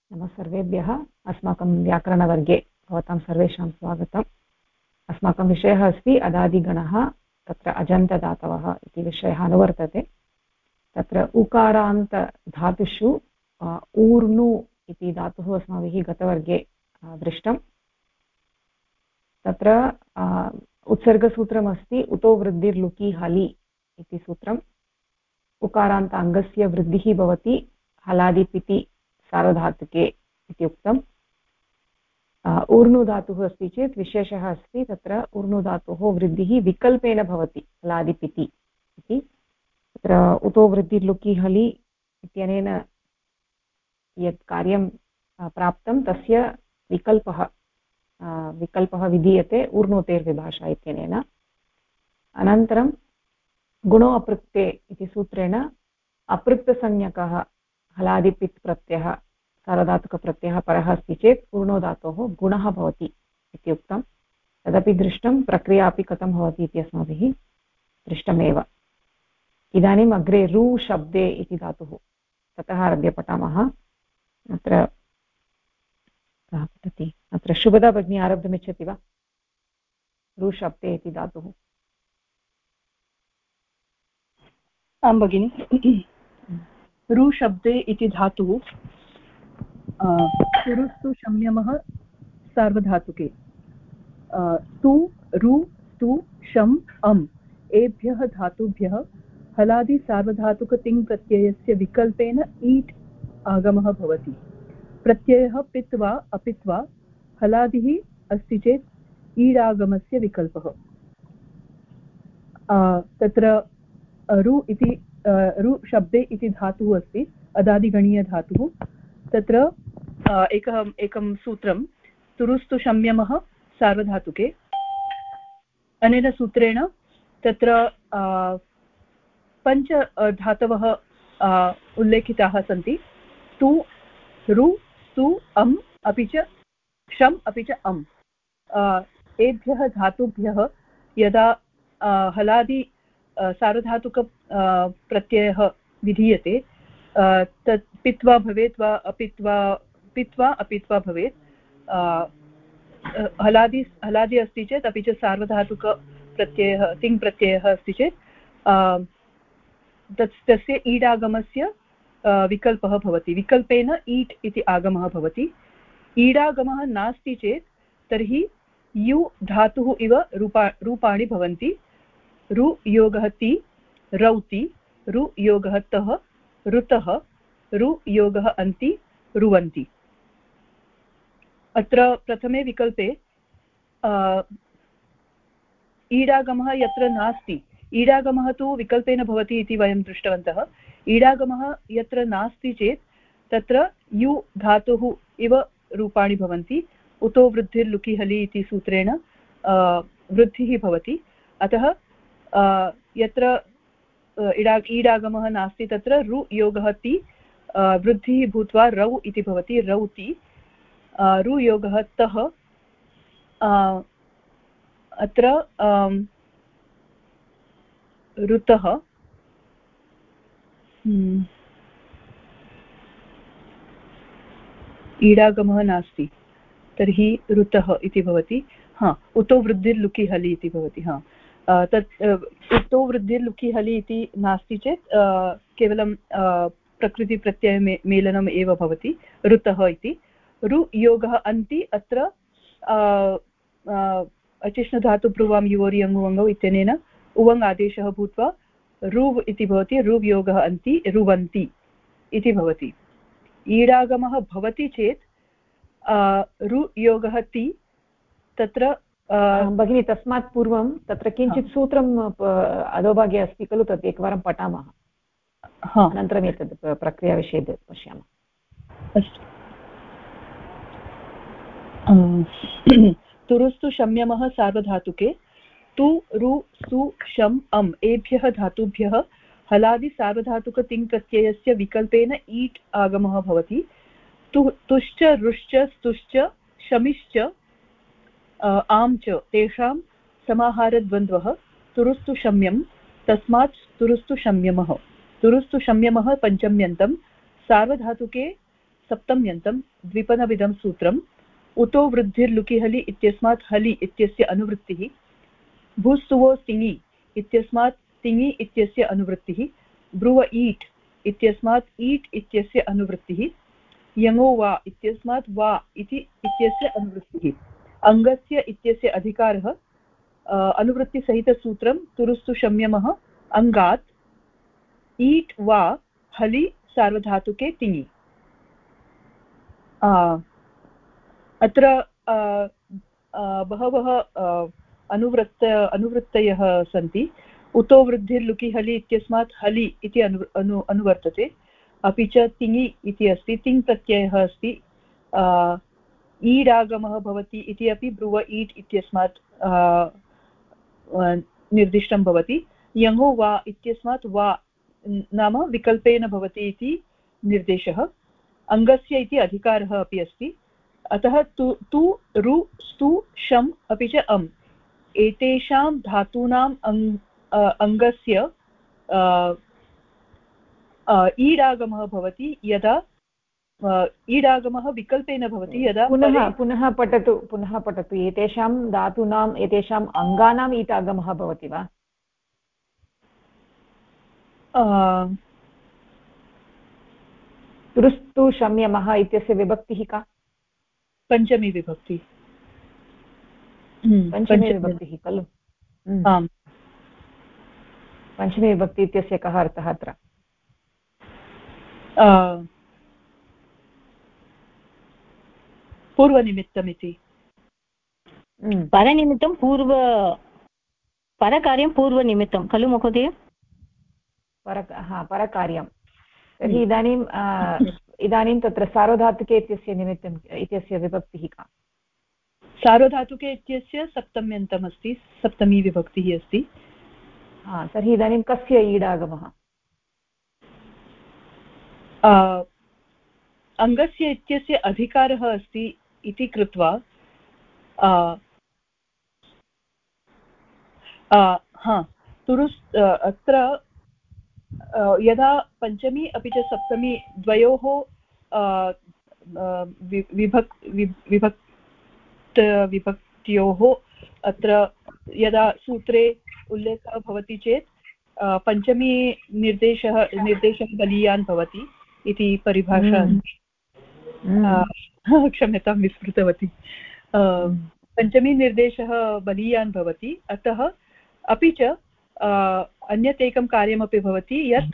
नमः सर्वेभ्यः। अस्माकं व्याकरणवर्गे भवतां सर्वेषां स्वागतम्। अस्माकं विषयः अस्ति अदादिगणः, तत्र अजन्तदातवः इति विषयः अनुवर्तते। तत्र उकारान्तधातुषु ऊर्णु इति धातुः अस्माभिः गतवर्गे दृष्टम्। तत्र उत्सर्गसूत्रमस्ति उतो वृद्धिर्लुकि हलि इति सूत्रम्। उकारान्त अङ्गस्य वृद्धिः भवति हलादिपिति सार्वधातुके इति उक्तम्। ऊर्णुधातुः अस्ति चेत् विशेषः अस्ति, तत्र ऊर्णुधातोः वृद्धिः विकल्पेन भवति हलादिपिति इति। तत्र उतो वृद्धिर्लुकि हलि इत्यनेन यत् कार्यं प्राप्तं तस्य विकल्पः विधीयते ऊर्णोतेर्विभाषा इत्यनेन। अनन्तरं गुणो अपृक्ते इति सूत्रेण अपृक्तसंज्ञकः हलादिपित् प्रत्ययः सार्वधातुकप्रत्ययः परः अस्ति चेत् ऊर्णोधातोः गुणः भवति इति उक्तं। तदपि दृष्टं, प्रक्रिया अपि कथं भवति इति अस्माभिः दृष्टमेव। इदानीम् अग्रे रु शब्दे इति धातुः, ततः आरभ्य पठामः। अत्र कः पठति? अत्र शुभदा भगिनी आरब्धुमिच्छति वा? रु शब्दे इति धातुः। आं भगिनि। रु शब्दे इति धातुः सुरुस्तु शम्यमः सार्वधातुके तु रु स्तु शम् अम् एभ्यः धातुभ्यः हलादि सार्वधातुक तिङ् प्रत्ययस्य विकल्पेन ईट् आगमः भवति। प्रत्ययः पित् वा अपित् वा हलादिः अस्ति चेत् ईडागमस्य विकल्पः। तत्र रु इति रु शब्दे इति धातुः अस्ति, अदादिगणीयधातुः। तत्र एकं सूत्रं तुरुस्तु शम्यमः सार्वधातुके। अनेन सूत्रेण तत्र पञ्च धातवः उल्लेखिताः सन्ति। तु रु स्तु अम् अपि च शम् अपि च अम्। एभ्यः धातुभ्यः यदा हलादि सार्वधातुक प्रत्ययः विधीयते, तत् पित्वा भवेत् वा अपित्वा भवेत्। हलादि अस्ति चेत् अपि च सार्वधातुक प्रत्ययः तिङ् प्रत्ययः अस्ति चेत् तस्य ईडागमस्य विकल्पः भवति। विकल्पेन ईट् इति आगमः भवति। ईडागमः नास्ति चेत् तर्हि यु धातुः इव रूपाणि भवन्ति। रु योगः ति रौति, रु योगः तः ऋतः, रु योगः अन्ति रुवन्ति। अत्र प्रथमे विकल्पे ईडागमः यत्र नास्ति, ईडागमः तु विकल्पेन भवति इति वयं दृष्टवन्तः। ईडागमः यत्र नास्ति चेत् तत्र यु धातुः इव रूपाणि भवन्ति। उतो वृद्धिर्लुकि हलि इति सूत्रेण वृद्धिः भवति। अतः यत्र ईडागमः नास्ति तत्र रु योगः ति वृद्धिः भूत्वा रौ इति भवति, रौति। रु योगः तः अत्र ऋतः, ईडागमः नास्ति तर्हि ऋतः इति भवति। उतो वृद्धिर्लुकि हलि इति भवति। तत् उतो वृद्धिर्लुकि हलि इति नास्ति चेत् केवलं प्रकृतिप्रत्ययमेलनम् एव भवति, ऋतः इति। रु योगः अन्ति, अत्र अचिष्णुधातुप्रुवां युवोरि अङ्गुवङ्गौ इत्यनेन उवङ् आदेशः भूत्वा रुव् इति भवति। रुव् योगः अन्ति रुवन्ति इति भवति। ईडागमः भवति चेत् रु योगः ति, तत्र भगिनी तस्मात् पूर्वं तत्र किञ्चित् सूत्रम् अधोभागे अस्ति खलु, तत् एकवारं पठामः, अनन्तरम् एतद् प्रक्रियाविषये पश्यामः। अस्तु। तुरुस्तु शम्यमः सार्वधातुके तु रु स्तु शम् अम् एभ्यः धातुभ्यः हलादि सार्वधातुक तिङ् प्रत्ययस्य विकल्पेन ईट् आगमः भवति। तुश्च रुश्च स्तुश्च शमिश्च आम् च तेषां समाहारद्वन्द्वः तुरुस्तु शम्यं, तस्मात् तुरुस्तु शम्यमः। तुरुस्तु शम्यमः पञ्चम्यन्तं, सार्वधातुके सप्तम्यन्तं द्विपदमिदं सूत्रम् उतो वृद्धिर्लुकि हलि इत्यस्मात् हलि इत्यस्य अनुवृत्तिः भूस्तुवो तिङि इत्यस्मात् तिङि इत्यस्य अनुवृत्तिः ब्रुव ईट् इत्यस्मात् ईट् इत्यस्य अनुवृत्तिः यङो वा इत्यस्मात् वा इत्यस्य अनुवृत्तिः अङ्गस्य इत्यस्य अधिकारः अनुवृत्तिसहितसूत्रं तुरुस्तु शम्यमः अङ्गात् ईट् वा हलि सार्वधातुके तिङि। अत्र बहवः अनुवृत्तयः सन्ति। उतो वृद्धिर्लुकि हलि इत्यस्मात् हलि इति अनुवर्तते, अपि च तिङि इति अस्ति, तिङ् प्रत्ययः अस्ति, ईडागमः भवति इति अपि ब्रुव ईट् इत्यस्मात् निर्दिष्टं भवति। यङो वा इत्यस्मात् वा नाम विकल्पेन भवति इति निर्देशः। अङ्गस्य इति अधिकारः अपि अस्ति। अतः तु रु स्तु शम् अपि च अम् एतेषां धातूनाम् अङ्गस्य ईडागमः भवति यदा ईडागमः विकल्पेन भवति यदा पुनः पठतु एतेषां धातूनाम् एतेषाम् अङ्गानाम् ईटागमः भवति वा? तुरुस्तु शम्यमः इत्यस्य विभक्तिः का? पञ्चमी विभक्ति। पञ्चमी विभक्तिः खलु? आम्। पञ्चमी विभक्ति इत्यस्य कः अर्थः अत्र? पूर्वनिमित्तमिति। परनिमित्तं परकार्यं पूर्वनिमित्तं खलु महोदय? परकार्यं। तर्हि इदानीं तत्र सार्वधातुके इत्यस्य निमित्तम् इत्यस्य विभक्तिः का? सार्वधातुके इत्यस्य सप्तम्यन्तम् अस्ति, सप्तमी विभक्तिः अस्ति। तर्हि इदानीं कस्य ईडागमः? अङ्गस्य इत्यस्य अधिकारः अस्ति इति कृत्वा अत्र यदा पञ्चमी अपि च सप्तमी द्वयोः विभक्त्योः अत्र यदा सूत्रे उल्लेखः भवति चेत् पञ्चमी निर्देशः बलीयान् भवति इति परिभाषा अस्ति। क्षम्यतां विस्मृतवती। पञ्चमी निर्देशः बलीयान् भवति। अतः अपि च अन्यत् एकं कार्यमपि भवति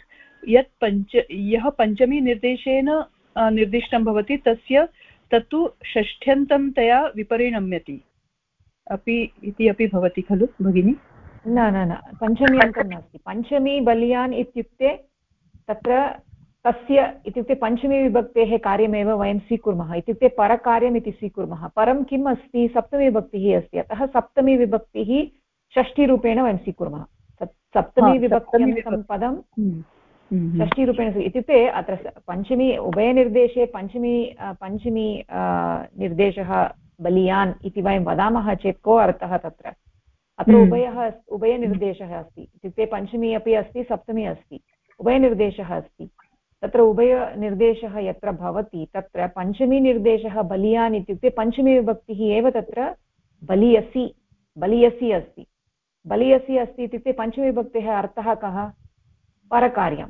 यः पञ्चमी निर्देशेन निर्दिष्टं भवति तत्तु षष्ठ्यन्ततया विपरिणम्यति अपि इति अपि भवति खलु भगिनि? न पञ्चमी अन्तं नास्ति। पञ्चमी बलीयान् इत्युक्ते तत्र तस्य इत्युक्ते पञ्चमी विभक्तेः कार्यमेव वयं स्वीकुर्मः, इत्युक्ते परकार्यम् इति स्वीकुर्मः। परं किम् अस्ति? सप्तमी विभक्तिः अस्ति। अतः सप्तमी विभक्तिः षष्ठीरूपेण वयं स्वीकुर्मः। सप्तमी विभक्त्यन्तं पदं षष्ठीरूपेण इत्युक्ते अत्र पञ्चमी उभयनिर्देशे पञ्चमी निर्देशः बलीयान् इति वयं वदामः चेत् को अर्थः तत्र? अत्र उभयनिर्देशः अस्ति, इत्युक्ते पञ्चमी अपि अस्ति, सप्तमी अस्ति, उभयनिर्देशः अस्ति। तत्र उभयनिर्देशः यत्र भवति तत्र पञ्चमी निर्देशः बलीयान् इत्युक्ते पञ्चमी विभक्तिः एव तत्र बलीयसी अस्ति। बलीयसी अस्ति इत्युक्ते पञ्चमी विभक्तेः अर्थः कः? परकार्यं।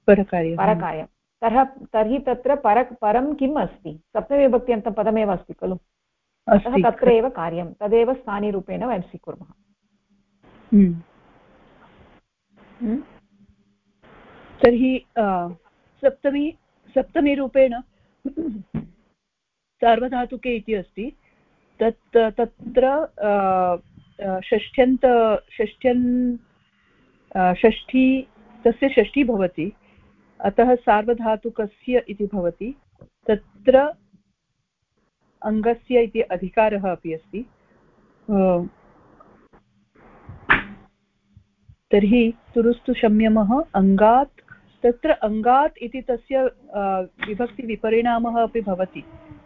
तर्हि तत्र परं किम् अस्ति? सप्तमी विभक्त्यन्तं पदमेव अस्ति खलु? अतः तत्र एव कार्यं, तदेव स्थानीरूपेण वयं स्वीकुर्मः। तर्हि सप्तमीरूपेण सार्वधातुके इति अस्ति। तत्र षष्ठी तस्य षष्ठी भवति, अतः सार्वधातुकस्य इति भवति। तत्र अङ्गस्य इति अधिकारः अपि अस्ति। तर्हि तुरुस्तु शम्यमः अङ्गात्। तत्र अङ्गात् इति तस्य विभक्तिविपरिणामः अपि भवति,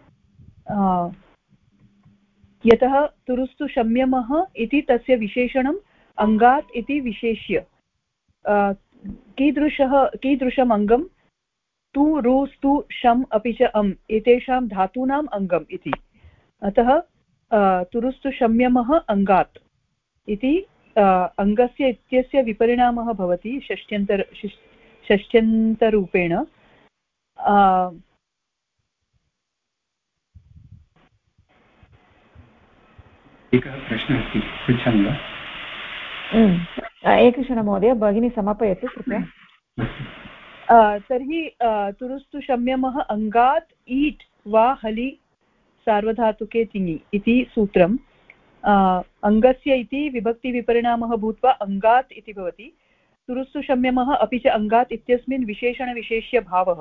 यतः तुरुस्तु शम्यमः इति तस्य विशेषणम् अङ्गात् इति विशेष्य कीदृशम् अङ्गं? तु रु स्तु शम् अपि च अम् एतेषां धातूनाम् अङ्गम् इति। अतः तुरुस्तु शम्यमः अङ्गात् इति अङ्गस्य इत्यस्य विपरिणामः भवति षष्ट्यन्तरूपेण। एकः प्रश्नः अस्ति, पृच्छामि वा? एकक्षणं महोदय, भगिनी समापयतु कृपया। तर्हि तुरुस्तु शम्यमः अङ्गात् ईट् वा हलि सार्वधातुके तिङि इति सूत्रम्। अङ्गस्य इति विभक्तिविपरिणामः भूत्वा अङ्गात् इति भवति। तुरुस्तु शम्यमः अपि च अङ्गात् इत्यस्मिन् विशेषणविशेष्यभावः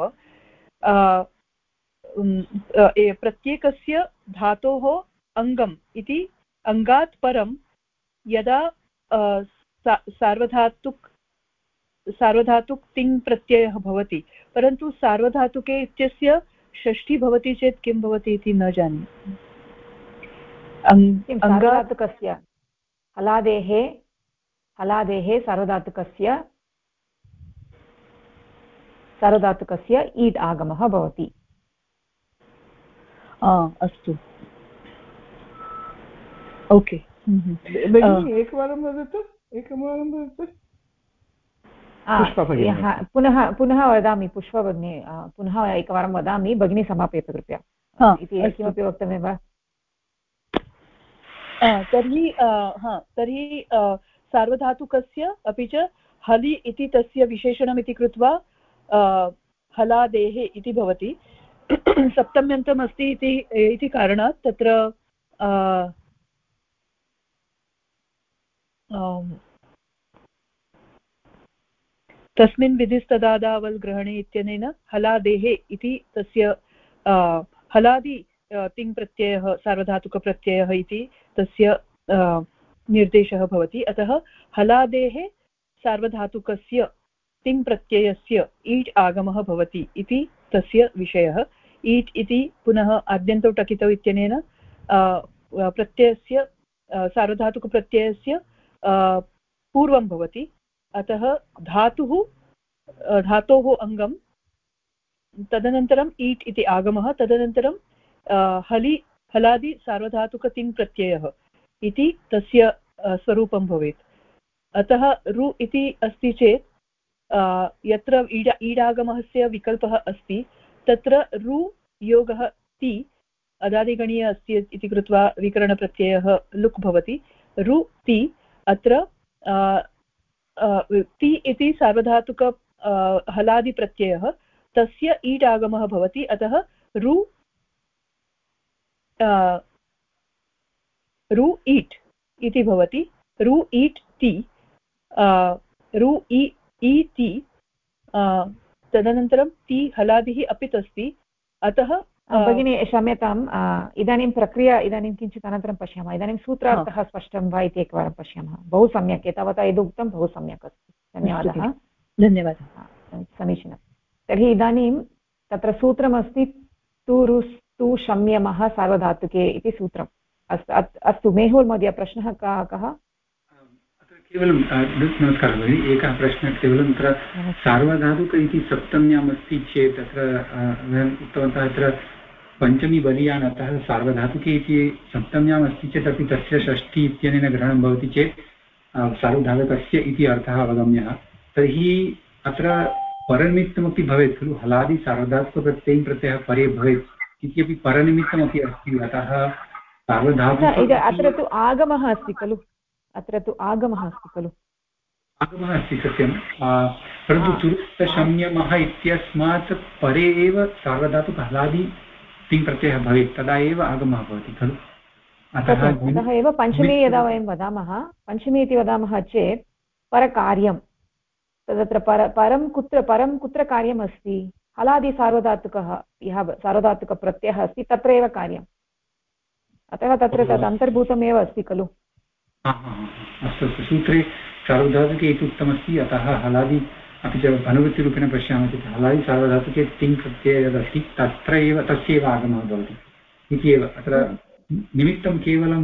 प्रत्येकस्य धातोः अङ्गम् इति अङ्गात् परं यदा सार्वधातुक् तिङ् प्रत्ययः भवति, परन्तु सार्वधातुके इत्यस्य षष्ठी भवति चेत् किं भवति इति न जाने। सार्वधातुकस्य हलादेः सार्वधातुकस्य ईट् आगमः भवति। अस्तु, ओके। एकवारं वदतु। पुनः वदामि पुष्पभगिनी, पुनः एकवारं वदामि, भगिनी समापयतु कृपया। इति किमपि वक्तव्यं वा? तर्हि सार्वधातुकस्य अपि च हलि इति तस्य विशेषणमिति कृत्वा हलादेः इति भवति। सप्तम्यन्तम् अस्ति इति कारणात् तत्र तस्मिन् विधिस्तदादावल् ग्रहणे इत्यनेन हलादेः इति तस्य हलादि तिङ् प्रत्ययः सार्वधातुकप्रत्ययः इति तस्य निर्देशः भवति। अतः हलादेः सार्वधातुकस्य तिङ् प्रत्ययस्य ईट् आगमः भवति इति तस्य विषयः। ईट् इति पुनः आद्यन्तौ टकितौ इत्यनेन प्रत्ययस्य सार्वधातुकप्रत्ययस्य पूर्वं भवति। अतः धातोः अङ्गं, तदनन्तरम् ईट् इति आगमः, तदनन्तरं हलादि सार्वधातुकतिङ् प्रत्ययः इति तस्य स्वरूपं भवेत्। अतः रु इति अस्ति चेत् यत्र ईडागमस्य विकल्पः अस्ति तत्र रु योगः ति अदादिगणीय अस्ति इति कृत्वा विकरणप्रत्ययः लुक् भवति। रु ति, अत्र ति इति सार्वधातुक हलादिप्रत्ययः, तस्य ईट् आगमः भवति। अतः रु ईट् इति भवति। रु ईट् ति, रु ईति, तदनन्तरं ति हलादिः अपित् अस्ति। अतः भगिनी क्षम्यताम्, इदानीं प्रक्रिया इदानीं किञ्चित् अनन्तरं पश्यामः। इदानीं सूत्रार्थः स्पष्टं वा इति एकवारं पश्यामः। बहु सम्यक्, एतावता यदुक्तं बहु सम्यक् अस्ति। धन्यवादः। समीचीनं। तर्हि इदानीं तत्र सूत्रमस्ति तुरुस्तु शम्यमः सार्वधातुके इति सूत्रम्। अस्तु मेहुल् महोदय, प्रश्नः कः? केवलं नमस्कारः भगिनि, एकः प्रश्नः केवलं तत्र सार्वधातुक इति सप्तम्याम् अस्ति चेत् तत्र वयम् उक्तवन्तः अत्र पञ्चमी बलीयान्, अतः सार्वधातुके इति सप्तम्याम् अस्ति चेत् अपि तस्य षष्ठी इत्यनेन ग्रहणं भवति चेत् सार्वधातुकस्य इति अर्थः अवगम्यः। तर्हि अत्र परनिमित्तमपि भवेत् खलु, हलादि सार्वधातुकप्रत्ययं प्रत्ययः परे भवेत् इत्यपि परनिमित्तमपि अस्ति। अतः सार्वधातुक अत्र तु आगमः अस्ति खलु, अत्र तु आगमः अस्ति खलु, आगमः अस्ति सत्यं, परन्तु तुरुस्तशम्यमः इत्यस्मात् परे एव सार्वधातुक हलादि तिङ् प्रत्ययः भवेत्, तदा एव आगमः भवति खलु। अतः एव पञ्चमी यदा वयं वदामः, पञ्चमी इति वदामः चेत् परकार्यं, तत्र परं कुत्र कार्यम् अस्ति? हलादि सार्वधातुकः यः सार्वधातुकप्रत्ययः अस्ति तत्र एव कार्यम्। अतः तत्र तद् अन्तर्भूतमेव अस्ति खलु। अस्तु अस्तु, सूत्रे सार्वधातुके इति उक्तमस्ति। अतः हलादि अपि च अनुवृत्तिरूपेण पश्यामः चेत् हलादि सार्वधातुके तिङ् प्रत्ययः यदस्ति तत्र एव तस्य एव आगमः भवति इति एव। अत्र निमित्तं केवलं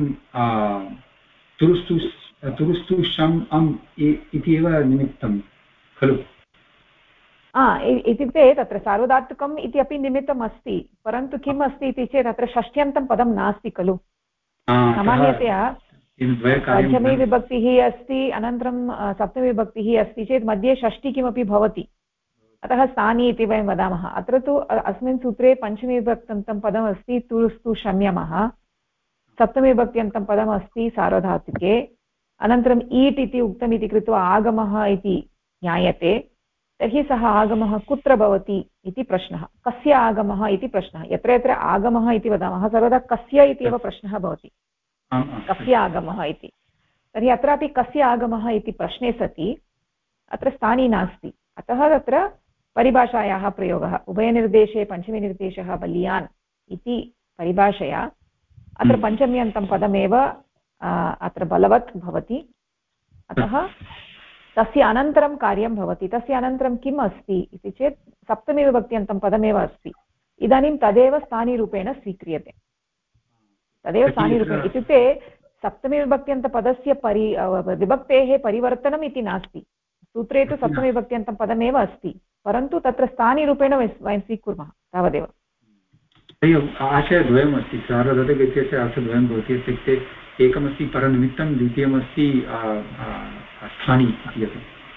तुरुस्तु शम् अम् इति एव निमित्तं खलु। इत्युक्ते तत्र सार्वधातुकम् इति अपि निमित्तम् अस्ति, परन्तु किम् अस्ति इति चेत् अत्र षष्ठ्यन्तं पदं नास्ति खलु। सामान्यतया पञ्चमी विभक्तिः अस्ति, अनन्तरं सप्तमी विभक्तिः अस्ति चेत् मध्ये षष्ठी किमपि भवति, अतः स्थानी इति वयं वदामः। अत्र तु अस्मिन् सूत्रे पञ्चमी विभक्त्यन्तं पदमस्ति तुरुस्तु शम्यमः, सप्तमी विभक्त्यन्तं पदमस्ति सार्वधातुके, अनन्तरम् ईट् इति उक्तम् इति कृत्वा आगमः इति ज्ञायते। तर्हि सः आगमः कुत्र भवति इति प्रश्नः, कस्य आगमः इति प्रश्नः। यत्र यत्र आगमः इति वदामः सर्वदा कस्य इति एव प्रश्नः भवति, कस्य आगमः इति। तर्हि अत्रापि कस्य आगमः इति प्रश्ने सति अत्र स्थानी नास्ति, अतः तत्र परिभाषायाः प्रयोगः। उभयनिर्देशे पञ्चमीनिर्देशः बलीयान् इति परिभाषया अत्र पञ्चम्यन्तं पदमेव अत्र बलवत् भवति, अतः तस्य अनन्तरं कार्यं भवति। तस्य अनन्तरं किम् अस्ति इति चेत् सप्तमी विभक्त्यन्तं पदमेव अस्ति, इदानीं तदेव स्थानीरूपेण स्वीक्रियते। तदेव स्थानीरूपेण इत्युक्ते सप्तमी विभक्त्यन्तपदस्य विभक्तेः परिवर्तनम् इति नास्ति। सूत्रे तु सप्तमी विभक्त्यन्तं पदमेव अस्ति, परन्तु तत्र स्थानीरूपेण वयं स्वीकुर्मः, तावदेव। आशयद्वयमस्ति, सार्वधातुक इत्यस्य अर्थद्वयं भवति। इत्युक्ते एकमस्ति परनिमित्तं, द्वितीयमस्ति स्थानी इति।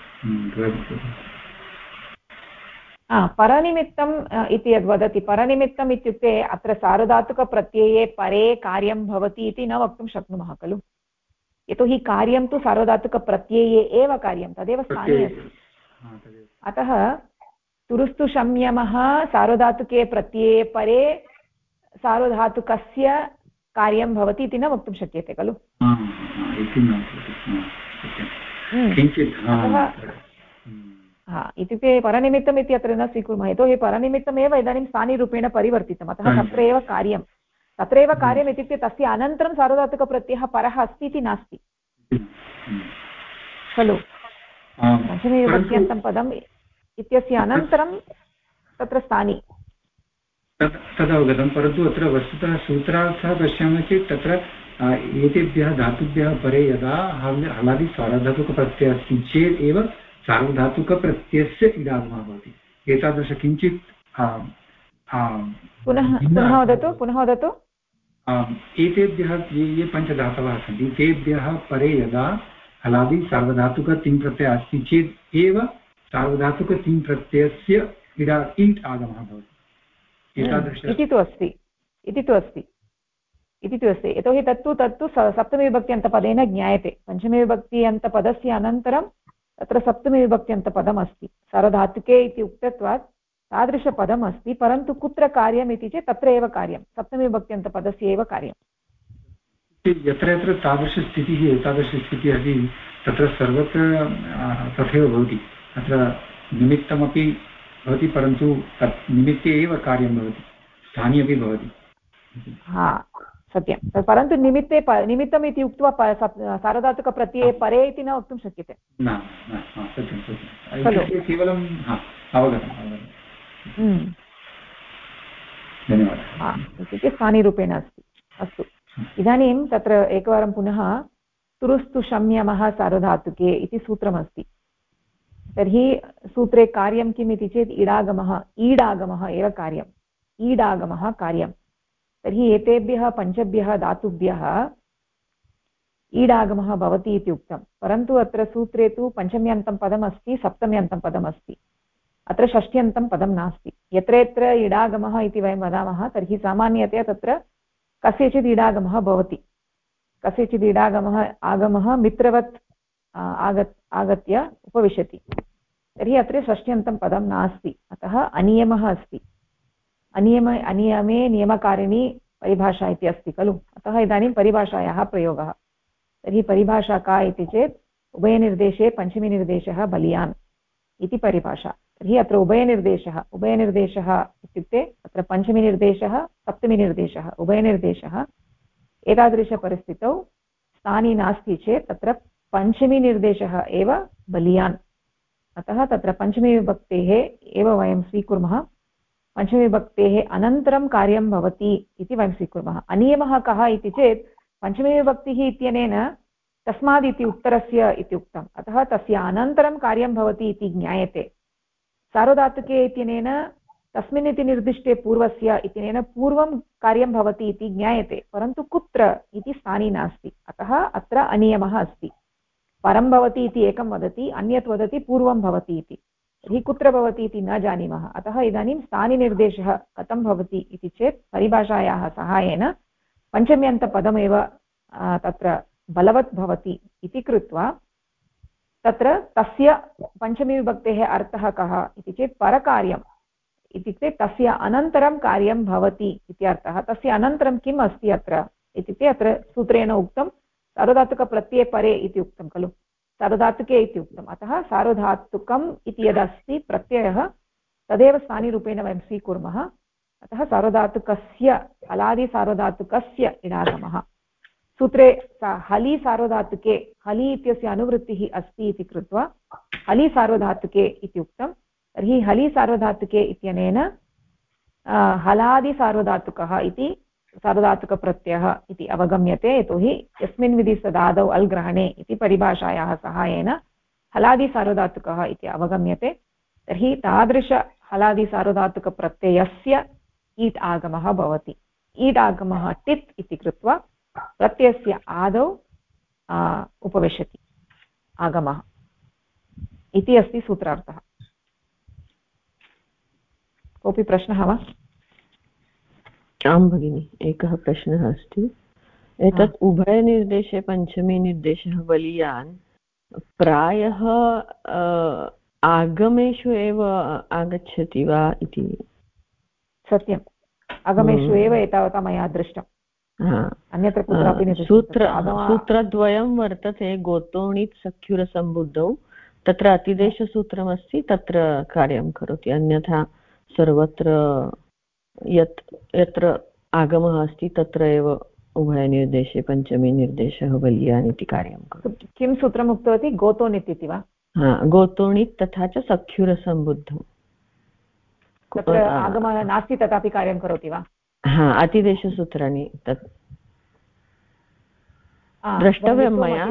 परनिमित्तम् इति यद्वदति, परनिमित्तम् इत्युक्ते अत्र सार्वधातुकप्रत्यये परे कार्यं भवति इति न वक्तुं शक्नुमः खलु। यतोहि कार्यं तु सार्वधातुकप्रत्यये एव कार्यं, तदेव स्थानी अस्ति। अतः तुरुस्तु शम्यमः सार्वधातुके प्रत्यये परे सार्वधातुकस्य कार्यं भवति इति न वक्तुं शक्यते खलु। इत्युक्ते परनिमित्तम् इति अत्र न स्वीकुर्मः, यतोहि परनिमित्तमेव इदानीं स्थानीरूपेण परिवर्तितम्, अतः तत्रैव कार्यम् इत्युक्ते तस्य अनन्तरं सार्वधातुकप्रत्ययः परः अस्ति इति नास्ति खलु। पञ्चमी विभक्त्यन्तं पदम् इत्यस्य अनन्तरं तत्र स्थानी तदवगतं, परन्तु अत्र वस्तुतः सूत्रार्थः पश्यामः चेत् तत्र एतेभ्यः धातुभ्यः परे यदा हलादि सार्वधातुकप्रत्ययः अस्ति चेत् एव सार्वधातुकप्रत्ययस्य इडागमः भवति। एतादृश किञ्चित् पुनः वदतु। एतेभ्यः ये पञ्चधातवः सन्ति तेभ्यः परे यदा हलादि सार्वधातुकतिङ्प्रत्ययः अस्ति चेत् एव सार्वधातुकतिङ्प्रत्ययस्य इण्ट् आगमः भवति। इति तु अस्ति, यतोहि तत्तु सप्तमी विभक्त्यन्तपदेन ज्ञायते। पञ्चमी विभक्त्यन्तपदस्य अनन्तरं तत्र सप्तमी विभक्त्यन्तपदम् अस्ति, सार्वधातुके इति उक्तत्वात् तादृशपदम् अस्ति, परन्तु कुत्र कार्यम् इति चेत् तत्र एव कार्यं, सप्तमी विभक्त्यन्तपदस्य एव कार्यं। यत्र यत्र तादृशस्थितिः एतादृशस्थितिः अस्ति तत्र सर्वत्र तथैव भवति। अत्र निमित्तमपि भवति, परन्तु तत् निमित्ते एव कार्यं भवति, स्थानी अपि भवति। सत्यं, परन्तु निमित्तम् इति उक्त्वा सार्वधातुकप्रत्यये परे इति न वक्तुं शक्यते केवलं अवगतं। धन्यवादः। इत्युक्ते स्थानीरूपेण अस्ति। अस्तु, इदानीं तत्र एकवारं पुनः तुरुस्तु शम्यमः सार्वधातुके इति सूत्रमस्ति। तर्हि सूत्रे कार्यं किम् इति चेत् ईडागमः एव कार्यम्, ईडागमः कार्यं। तर्हि एतेभ्यः पञ्चभ्यः धातुभ्यः ईडागमः भवति इति उक्तं, परन्तु अत्र सूत्रे तु पञ्चम्यन्तं पदमस्ति, सप्तम्यन्तं पदमस्ति, अत्र षष्ठ्यन्तं पदं नास्ति। यत्र यत्र ईडागमः इति वयं वदामः तर्हि सामान्यतया तत्र कस्यचित् ईडागमः भवति, कस्यचित् आगमः मित्रवत् आगत्य उपविशति, तर्हि अत्र षष्ठ्यन्तं पदं नास्ति, अतः अनियमः अस्ति। अनियमे नियमकारिणी परिभाषा इति अस्ति खलु, अतः इदानीं परिभाषायाः प्रयोगः। तर्हि परिभाषा का इति चेत् उभयनिर्देशे पञ्चमीनिर्देशः बलीयान् इति परिभाषा। तर्हि अत्र उभयनिर्देशः इत्युक्ते अत्र पञ्चमीनिर्देशः सप्तमीनिर्देशः उभयनिर्देशः, एतादृशपरिस्थितौ स्थानी नास्ति चेत् तत्र पञ्चमीनिर्देशः एव बलीयान्, अतः तत्र पञ्चमीविभक्तेः एव वयं स्वीकुर्मः। पञ्चमीविभक्तेः अनन्तरं कार्यं भवति इति वयं स्वीकुर्मः। अनियमः कः इति चेत् पञ्चमीविभक्तिः इत्यनेन तस्मात् इति उत्तरस्य इति उक्तम्, अतः तस्य अनन्तरं कार्यं भवति इति ज्ञायते। सार्वधातुके इत्यनेन तस्मिन् इति निर्दिष्टे पूर्वस्य इत्यनेन पूर्वं कार्यं भवति इति ज्ञायते, परन्तु कुत्र इति स्थाने नास्ति, अतः अत्र अनियमः अस्ति। परं भवति इति एकं वदति, अन्यत् वदति पूर्वं भवति इति। तर्हि कुत्र भवति इति न जानीमः, अतः इदानीं स्थानिनिर्देशः कथं भवति इति चेत् परिभाषायाः सहायेन पञ्चम्यन्तपदमेव तत्र बलवत् भवति इति कृत्वा तत्र तस्य पञ्चमीविभक्तेः अर्थः कः इति चेत् परकार्यम् इत्युक्ते तस्य अनन्तरं कार्यं भवति इत्यर्थः। तस्य अनन्तरं किम् अस्ति अत्र इत्युक्ते अत्र सूत्रेण उक्तं सार्वधातुकप्रत्यये परे इति उक्तं खलु, सार्वधातुके इति उक्तम्, अतः सार्वधातुकम् इति यदस्ति प्रत्ययः तदेव स्थानिरूपेण वयं स्वीकुर्मः, अतः सार्वधातुकस्य हलादिसार्वधातुकस्य इडागमः। सूत्रे हलि सार्वधातुके, हलि इत्यस्य अनुवृत्तिः अस्ति इति कृत्वा हलि सार्वधातुके इति उक्तं। तर्हि हलि सार्वधातुके इत्यनेन हलादिसार्वधातुकः इति सार्वधातुकप्रत्ययः इति अवगम्यते, यतोहि यस्मिन् विधि सदादौ अल् ग्रहणे इति परिभाषायाः सहायेन हलादिसार्वधातुकः इति अवगम्यते। तर्हि तादृश हलादिसार्वधातुकप्रत्ययस्य ईट् आगमः भवति। ईट् आगमः टित् इति कृत्वा प्रत्ययस्य आदौ उपविशति आगमः इति अस्ति सूत्रार्थः। कोऽपि प्रश्नः वा? आं भगिनि, एकः प्रश्नः अस्ति। एतत् उभयनिर्देशे पञ्चमी निर्देशः बलीयान् प्रायः आगमेषु एव आगच्छति वा इति? सत्यम्, आगमेषु एव एतावता मया दृष्टम्, अन्यत्र कुत्रापि न दृष्टं। सूत्रद्वयं वर्तते गोतोणित् सख्युरसम्बुद्धौ, तत्र अतिदेशसूत्रमस्ति, तत्र कार्यं करोति, अन्यथा सर्वत्र यत्र आगमः अस्ति तत्र एव उभयनिर्देशे पञ्चमी निर्देशः बलीयान् इति कार्यं करोति। किं सूत्रम् उक्तवती? गोतोणित् इति वा? गोतोणित् तथा च सख्युरसम्बुद्धौ। तत्र आगमः नास्ति तथापि कार्यं करोति वा? अतिदेशसूत्राणि तत् द्रष्टव्यं मया।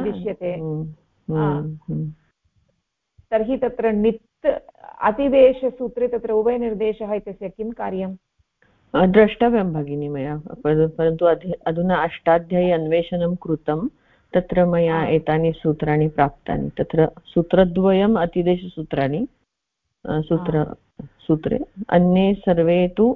तर्हि तत्र नित् अतिदेशसूत्रे तत्र उभयनिर्देशः इत्यस्य किं कार्यं द्रष्टव्यं भगिनी मया, परन्तु अधुना अष्टाध्यायी अन्वेषणं कृतं, तत्र मया एतानि सूत्राणि प्राप्तानि। तत्र सूत्रद्वयम् अतिदेशसूत्राणि सूत्रे, अन्ये सर्वे तु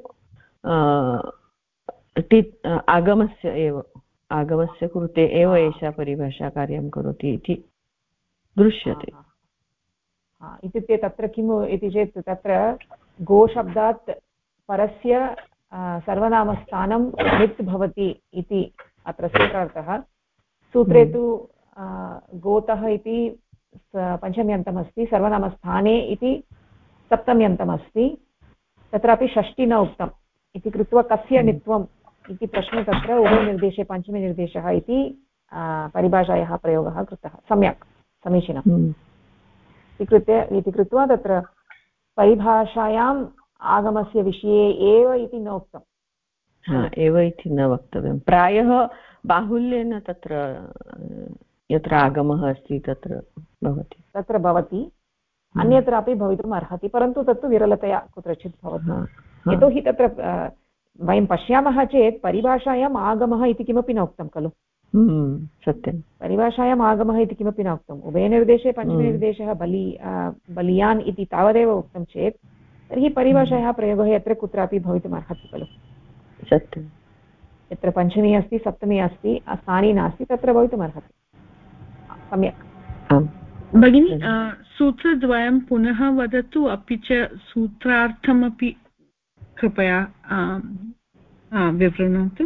आगमस्य कृते एव एषा परिभाषा कार्यं करोति इति दृश्यते। इत्युक्ते तत्र किम् इति चेत् तत्र गोशब्दात् परस्य सर्वनामस्थानं नित् भवति इति अत्र सूत्रार्थः। सूत्रे तु गोतः इति पञ्चम्यन्तमस्ति, सर्वनामस्थाने इति सप्तम्यन्तमस्ति, तत्रापि षष्ठी न उक्तम् इति कृत्वा कस्य नित्वम् इति प्रश्ने तत्र उभयनिर्देशे पञ्चमीनिर्देशः इति परिभाषायाः प्रयोगः कृतः। सम्यक्, समीचीनम्। इति कृत्वा तत्र परिभाषायाम् आगमस्य विषये एव इति न उक्तम्। एव इति न वक्तव्यं, प्रायः बाहुल्येन तत्र यत्र आगमः अस्ति तत्र भवति, अन्यत्रापि भवितुम् अर्हति, परन्तु तत्तु विरलतया कुत्रचित् भवति। यतोहि तत्र वयं पश्यामः चेत् परिभाषायाम् आगमः इति किमपि न उक्तं खलु। सत्यं, परिभाषायाम् आगमः इति किमपि न उक्तम्। उभयनिर्देशे पञ्चमीनिर्देशः बलीयान् इति तावदेव उक्तं चेत् तर्हि परिभाषायाः प्रयोगः यत्र कुत्रापि भवितुम् अर्हति खलु। सत्यं, यत्र पञ्चमी अस्ति सप्तमी अस्ति स्थाने नास्ति तत्र भवितुम् अर्हति। सम्यक् भगिनि, सूत्रद्वयं पुनः वदतु, अपि च सूत्रार्थमपि कृपया विवृणोतु।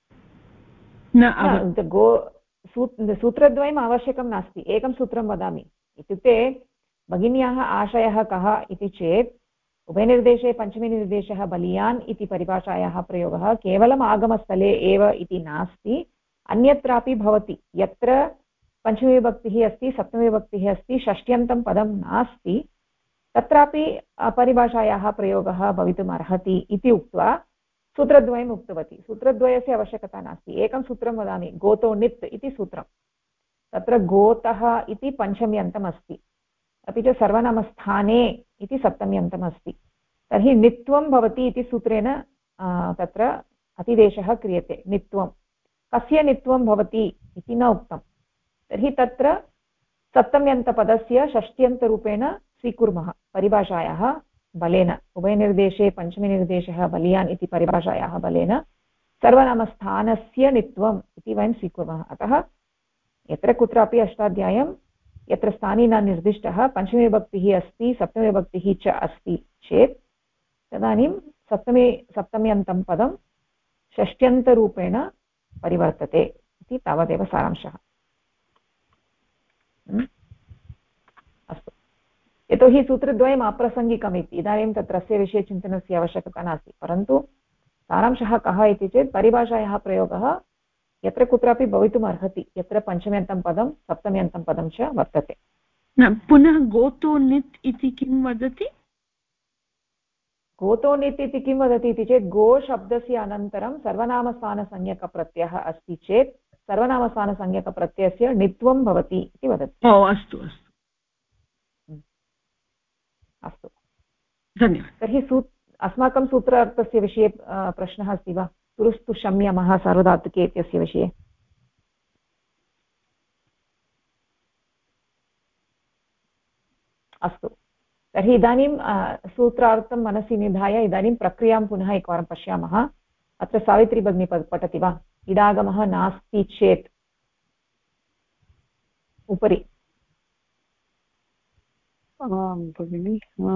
सूत्रद्वयम् आवश्यकं नास्ति, एकं सूत्रं वदामि। इत्युक्ते भगिन्याः आशयः कः इति चेत् उभयनिर्देशे पञ्चमीनिर्देशः बलीयान् इति परिभाषायाः प्रयोगः केवलम् आगमस्थले एव इति नास्ति, अन्यत्रापि भवति। यत्र पञ्चमीविभक्तिः अस्ति, सप्तमीविभक्तिः अस्ति, षष्ट्यन्तं पदं नास्ति, तत्रापि परिभाषायाः प्रयोगः भवितुम् अर्हति इति उक्त्वा सूत्रद्वयम् उक्तवती। सूत्रद्वयस्य आवश्यकता नास्ति, एकं सूत्रं वदामि, गोतो नित् इति सूत्रं। तत्र गोतः इति पञ्चम्यन्तम् अस्ति, अपि च सर्वनामस्थाने इति सप्तम्यन्तम् अस्ति। तर्हि नित्वं भवति इति सूत्रेण तत्र अतिदेशः क्रियते। नित्वं कस्य नित्वं भवति इति न उक्तं। तर्हि तत्र सप्तम्यन्तपदस्य षष्ट्यन्तरूपेण स्वीकुर्मः परिभाषायाः बलेन। उभयनिर्देशे पञ्चमीनिर्देशः बलीयान् इति परिभाषायाः बलेन सर्वनामस्थानस्य नित्वम् इति वयं स्वीकुर्मः। अतः यत्र कुत्रापि अष्टाध्याय्यां यत्र स्थाने न निर्दिष्टः पञ्चमीविभक्तिः अस्ति सप्तमीविभक्तिः च अस्ति चेत् तदानीं सप्तम्यन्तं पदं षष्ट्यन्तरूपेण परिवर्तते इति तावदेव सारांशः। अस्तु, यतोहि सूत्रद्वयम् अप्रासङ्गिकम् इति इदानीं तत्रस्य विषये चिन्तनस्य आवश्यकता नास्ति, परन्तु सारांशः कः इति चेत् परिभाषायाः प्रयोगः यत्र कुत्रापि भवितुम् अर्हति, यत्र पञ्चम्यन्तं पदं सप्तम्यन्तं पदं च वर्तते। पुनः गोतो नित् इति किं वदति? गोतो नित् इति किं वदति इति चेत् गो शब्दस्य अनन्तरं सर्वनामस्थानसंज्ञकप्रत्ययः अस्ति चेत् सर्वनामस्थानसंज्ञकप्रत्ययस्य नित्वं भवति इति वदति। अस्तु अस्तु अस्तु, धन्यवादः। तर्हि अस्माकं सूत्रार्थस्य विषये प्रश्नः अस्ति वा? तुरुस्तु शम्यमः सार्वधातुके इत्यस्य विषये। अस्तु, तर्हि इदानीं सूत्रार्थं मनसि निधाय इदानीं प्रक्रियां पुनः एकवारं पश्यामः। अत्र सावित्री भगिनी पठति वा? इडागमः नास्ति चेत् उपरि। भगिनि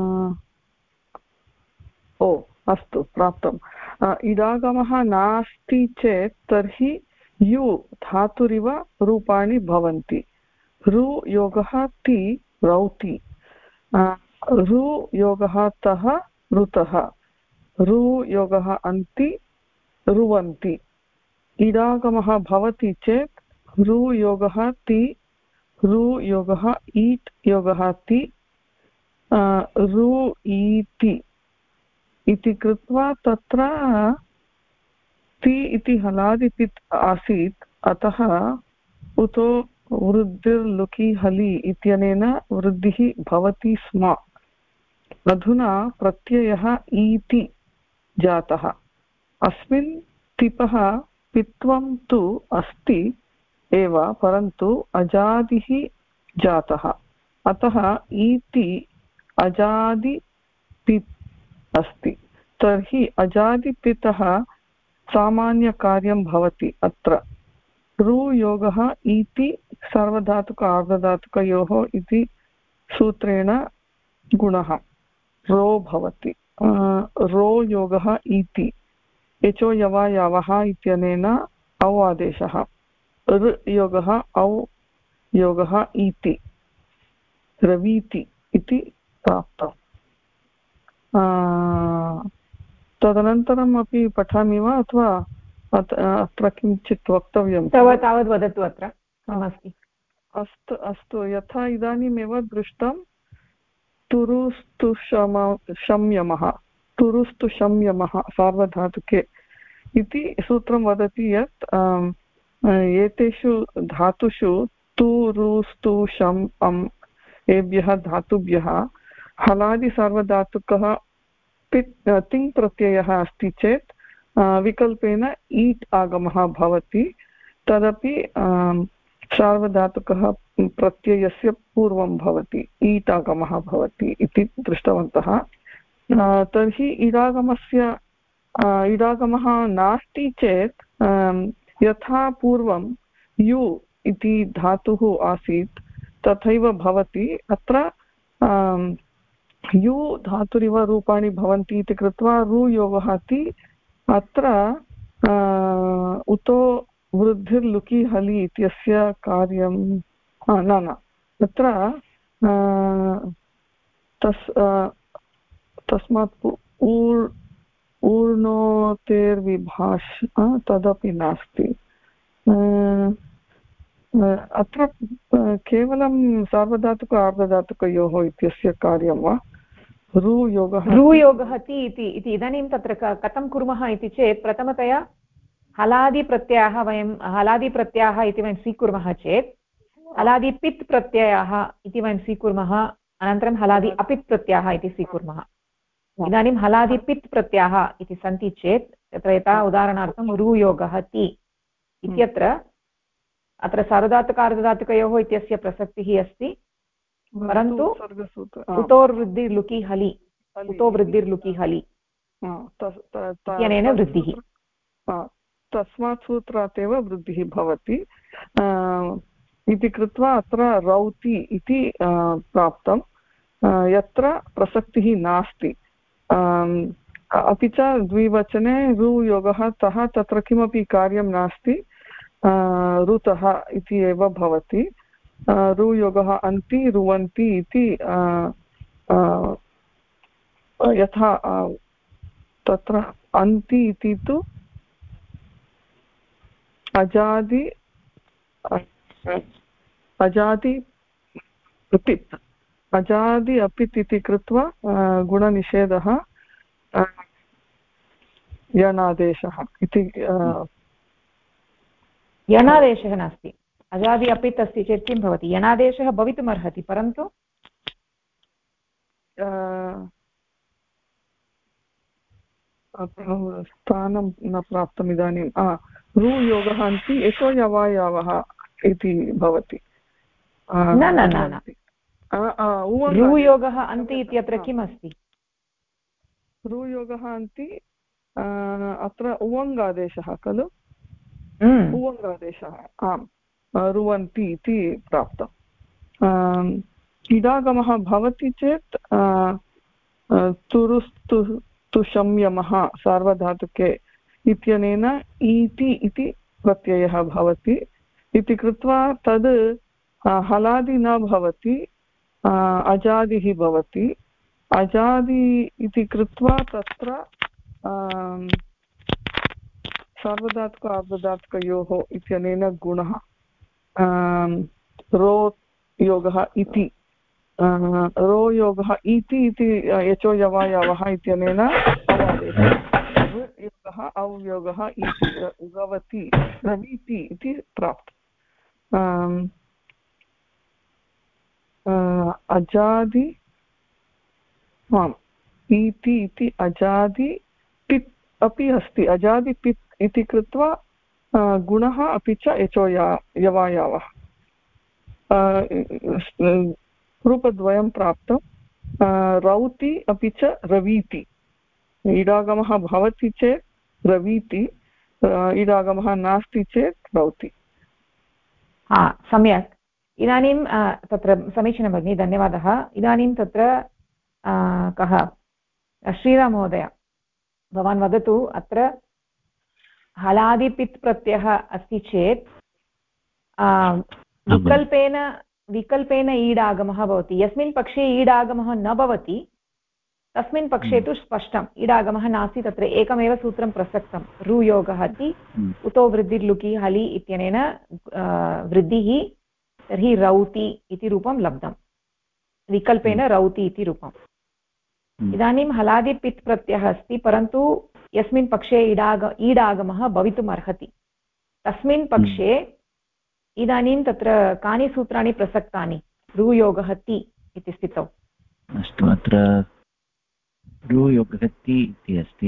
अस्तु, प्राप्तम्। इडागमः नास्ति चेत् तर्हि यु धातुरिव रूपाणि भवन्ति। रु योगः ति रौति, रु योगः तः ऋतः, रु योगः अन्ति रुवन्ति। इडागमः भवति चेत् रु योगः ति, रु योगः ईट् योगः ति, रु ईति इति कृत्वा तत्र ति इति हलादिपित् आसीत्, अतः उतो वृद्धिर्लुकि हलि इत्यनेन वृद्धिः भवति स्म। अधुना प्रत्ययः ईति जातः। अस्मिन् तिपः पित्वं तु अस्ति एव, परन्तु अजादिः जातः, अतः ईति अजादिपित् अस्ति। तर्हि अजादिपितः सामान्यकार्यं भवति। अत्र रु योगः इति सार्वधातुक आर्धधातुकयोः इति सूत्रेण गुणः रो भवति। रो योगः इति यचो यवा यावः इत्यनेन औ आदेशः, ऋ योगः औ योगः इति रवीति इति प्राप्तम्। तदनन्तरम् अपि पठामि वा अथवा अत्र किञ्चित् वक्तव्यं? तावद् वदतु अत्र किमस्ति। अस्तु अस्तु, यथा इदानीमेव दृष्टं तुरुस्तु शम्यमः, तुरुस्तु शम्यमः सार्वधातुके इति सूत्रं वदति यत् एतेषु धातुषु तु रुस्तु शम् अम् एभ्यः धातुभ्यः हलादिसार्वधातुकः तिङ् प्रत्ययः अस्ति चेत् विकल्पेन ईट् आगमः भवति। तदपि सार्वधातुकः प्रत्ययस्य पूर्वं भवति, ईट् आगमः भवति इति दृष्टवन्तः। तर्हि इडागमः नास्ति चेत् यथा पूर्वं यु इति धातुः आसीत् तथैव भवति। अत्र यु धातुरिव रूपाणि भवन्ति इति कृत्वा रु योगः ति, अत्र उतो वृद्धिर्लुकि हलि इत्यस्य कार्यं न तत्र तस्मात् ऊर्णोतेर्विभाष तदपि नास्ति। अत्र केवलं सार्वधातुक आर्धधातुकयोः इत्यस्य कार्यं वा? रु योगः ति इति इदानीं तत्र कथं कुर्मः इति चेत् प्रथमतया हलादिप्रत्ययः इति वयं स्वीकुर्मः चेत् हलादिपित् प्रत्ययः इति वयं स्वीकुर्मः अनन्तरं हलादि अपित् प्रत्ययः इति स्वीकुर्मः। इदानीं हलादि पित् प्रत्ययः इति सन्ति चेत् तत्र यथा उदाहरणार्थं रुयोगः ति इत्यत्र अत्र सार्वधातुकार्धधातुकयोः इत्यस्य प्रसक्तिः अस्ति, परन्तु उतोर्वृद्धिर्लुकि हलि, उतो वृद्धिर्लुकि हलि इत्यनेन वृद्धिः। तस्मात् सूत्रात् एव वृद्धिः भवति इति कृत्वा अत्र रौति इति प्राप्तं, यत्र प्रसक्तिः नास्ति। अपि च द्विवचने रुयोगः तः तत्र किमपि कार्यं नास्ति, ऋतः इति एव भवति। रुयोगः अन्ति रुवन्ति इति यथा तत्र अन्ति इति तु अजादि अपित्, अजादि अपित् इति कृत्वा गुणनिषेधः यणादेशः इति। यणादेशः नास्ति, अजादि अपित् अस्ति चेत् किं भवति? यणादेशः भवितुमर्हति, परन्तु स्थानं न प्राप्तम् इदानीं। रुयोगः अन्ति एषो यवायावः इति भवति। न न न, रुयोगः अन्ति इत्यत्र किम् अस्ति? रुयोगः अन्ति अत्र उवङ्गादेशः खलु, उवङ्गादेशः। आम्, रुवन्ति इति प्राप्तम्। इडागमः भवति चेत् तुरुस्तु तुशंयमः सार्वधातुके इत्यनेन ईति इति प्रत्ययः भवति इति कृत्वा तद् हलादि न भवति, अजादिः भवति। अजादि इति कृत्वा तत्र सार्वधातुक अर्धधातुकयोः इत्यनेन गुणः रो योगः इति, रो योगः इति यचो यवायावः इत्यनेन योगः अव्योगः इति रवति रवीति इति प्राप्तम्। अजादि इति इति अजादि पित् अपि अस्ति। अजादि पित् इति कृत्वा गुणः अपि च यचो यवायावः रूपद्वयं प्राप्तं। रौति अपि च रवीति। इडागमः भवति चेत् रवीति, इडागमः नास्ति चेत् रौति। सम्यक्। इदानीं तत्र समीचीनं भगिनि, धन्यवादः। इदानीं तत्र कः श्रीराममहोदय, भवान् वदतु, अत्र हलादिपित् प्रत्ययः अस्ति चेत् विकल्पेन ईडागमः भवति। यस्मिन् पक्षे ईडागमः न भवति तस्मिन् पक्षे तु स्पष्टम् ईडागमः नास्ति, तत्र एकमेव सूत्रं प्रसक्तं, रुयोगः इति उतो वृद्धिर्लुकि हलि इत्यनेन वृद्धिः, तर्हि रौति इति रूपं लब्धं, विकल्पेन रौति इति रूपम्। इदानीं हलादिपित् प्रत्ययः अस्ति, परन्तु यस्मिन् पक्षे ईडागमः भवितुम् अर्हति तस्मिन् पक्षे इदानीं तत्र कानि सूत्राणि प्रसक्तानि रुयोगः ति इति स्थितौ? अस्तु, अत्र रुयोगः ति इति अस्ति।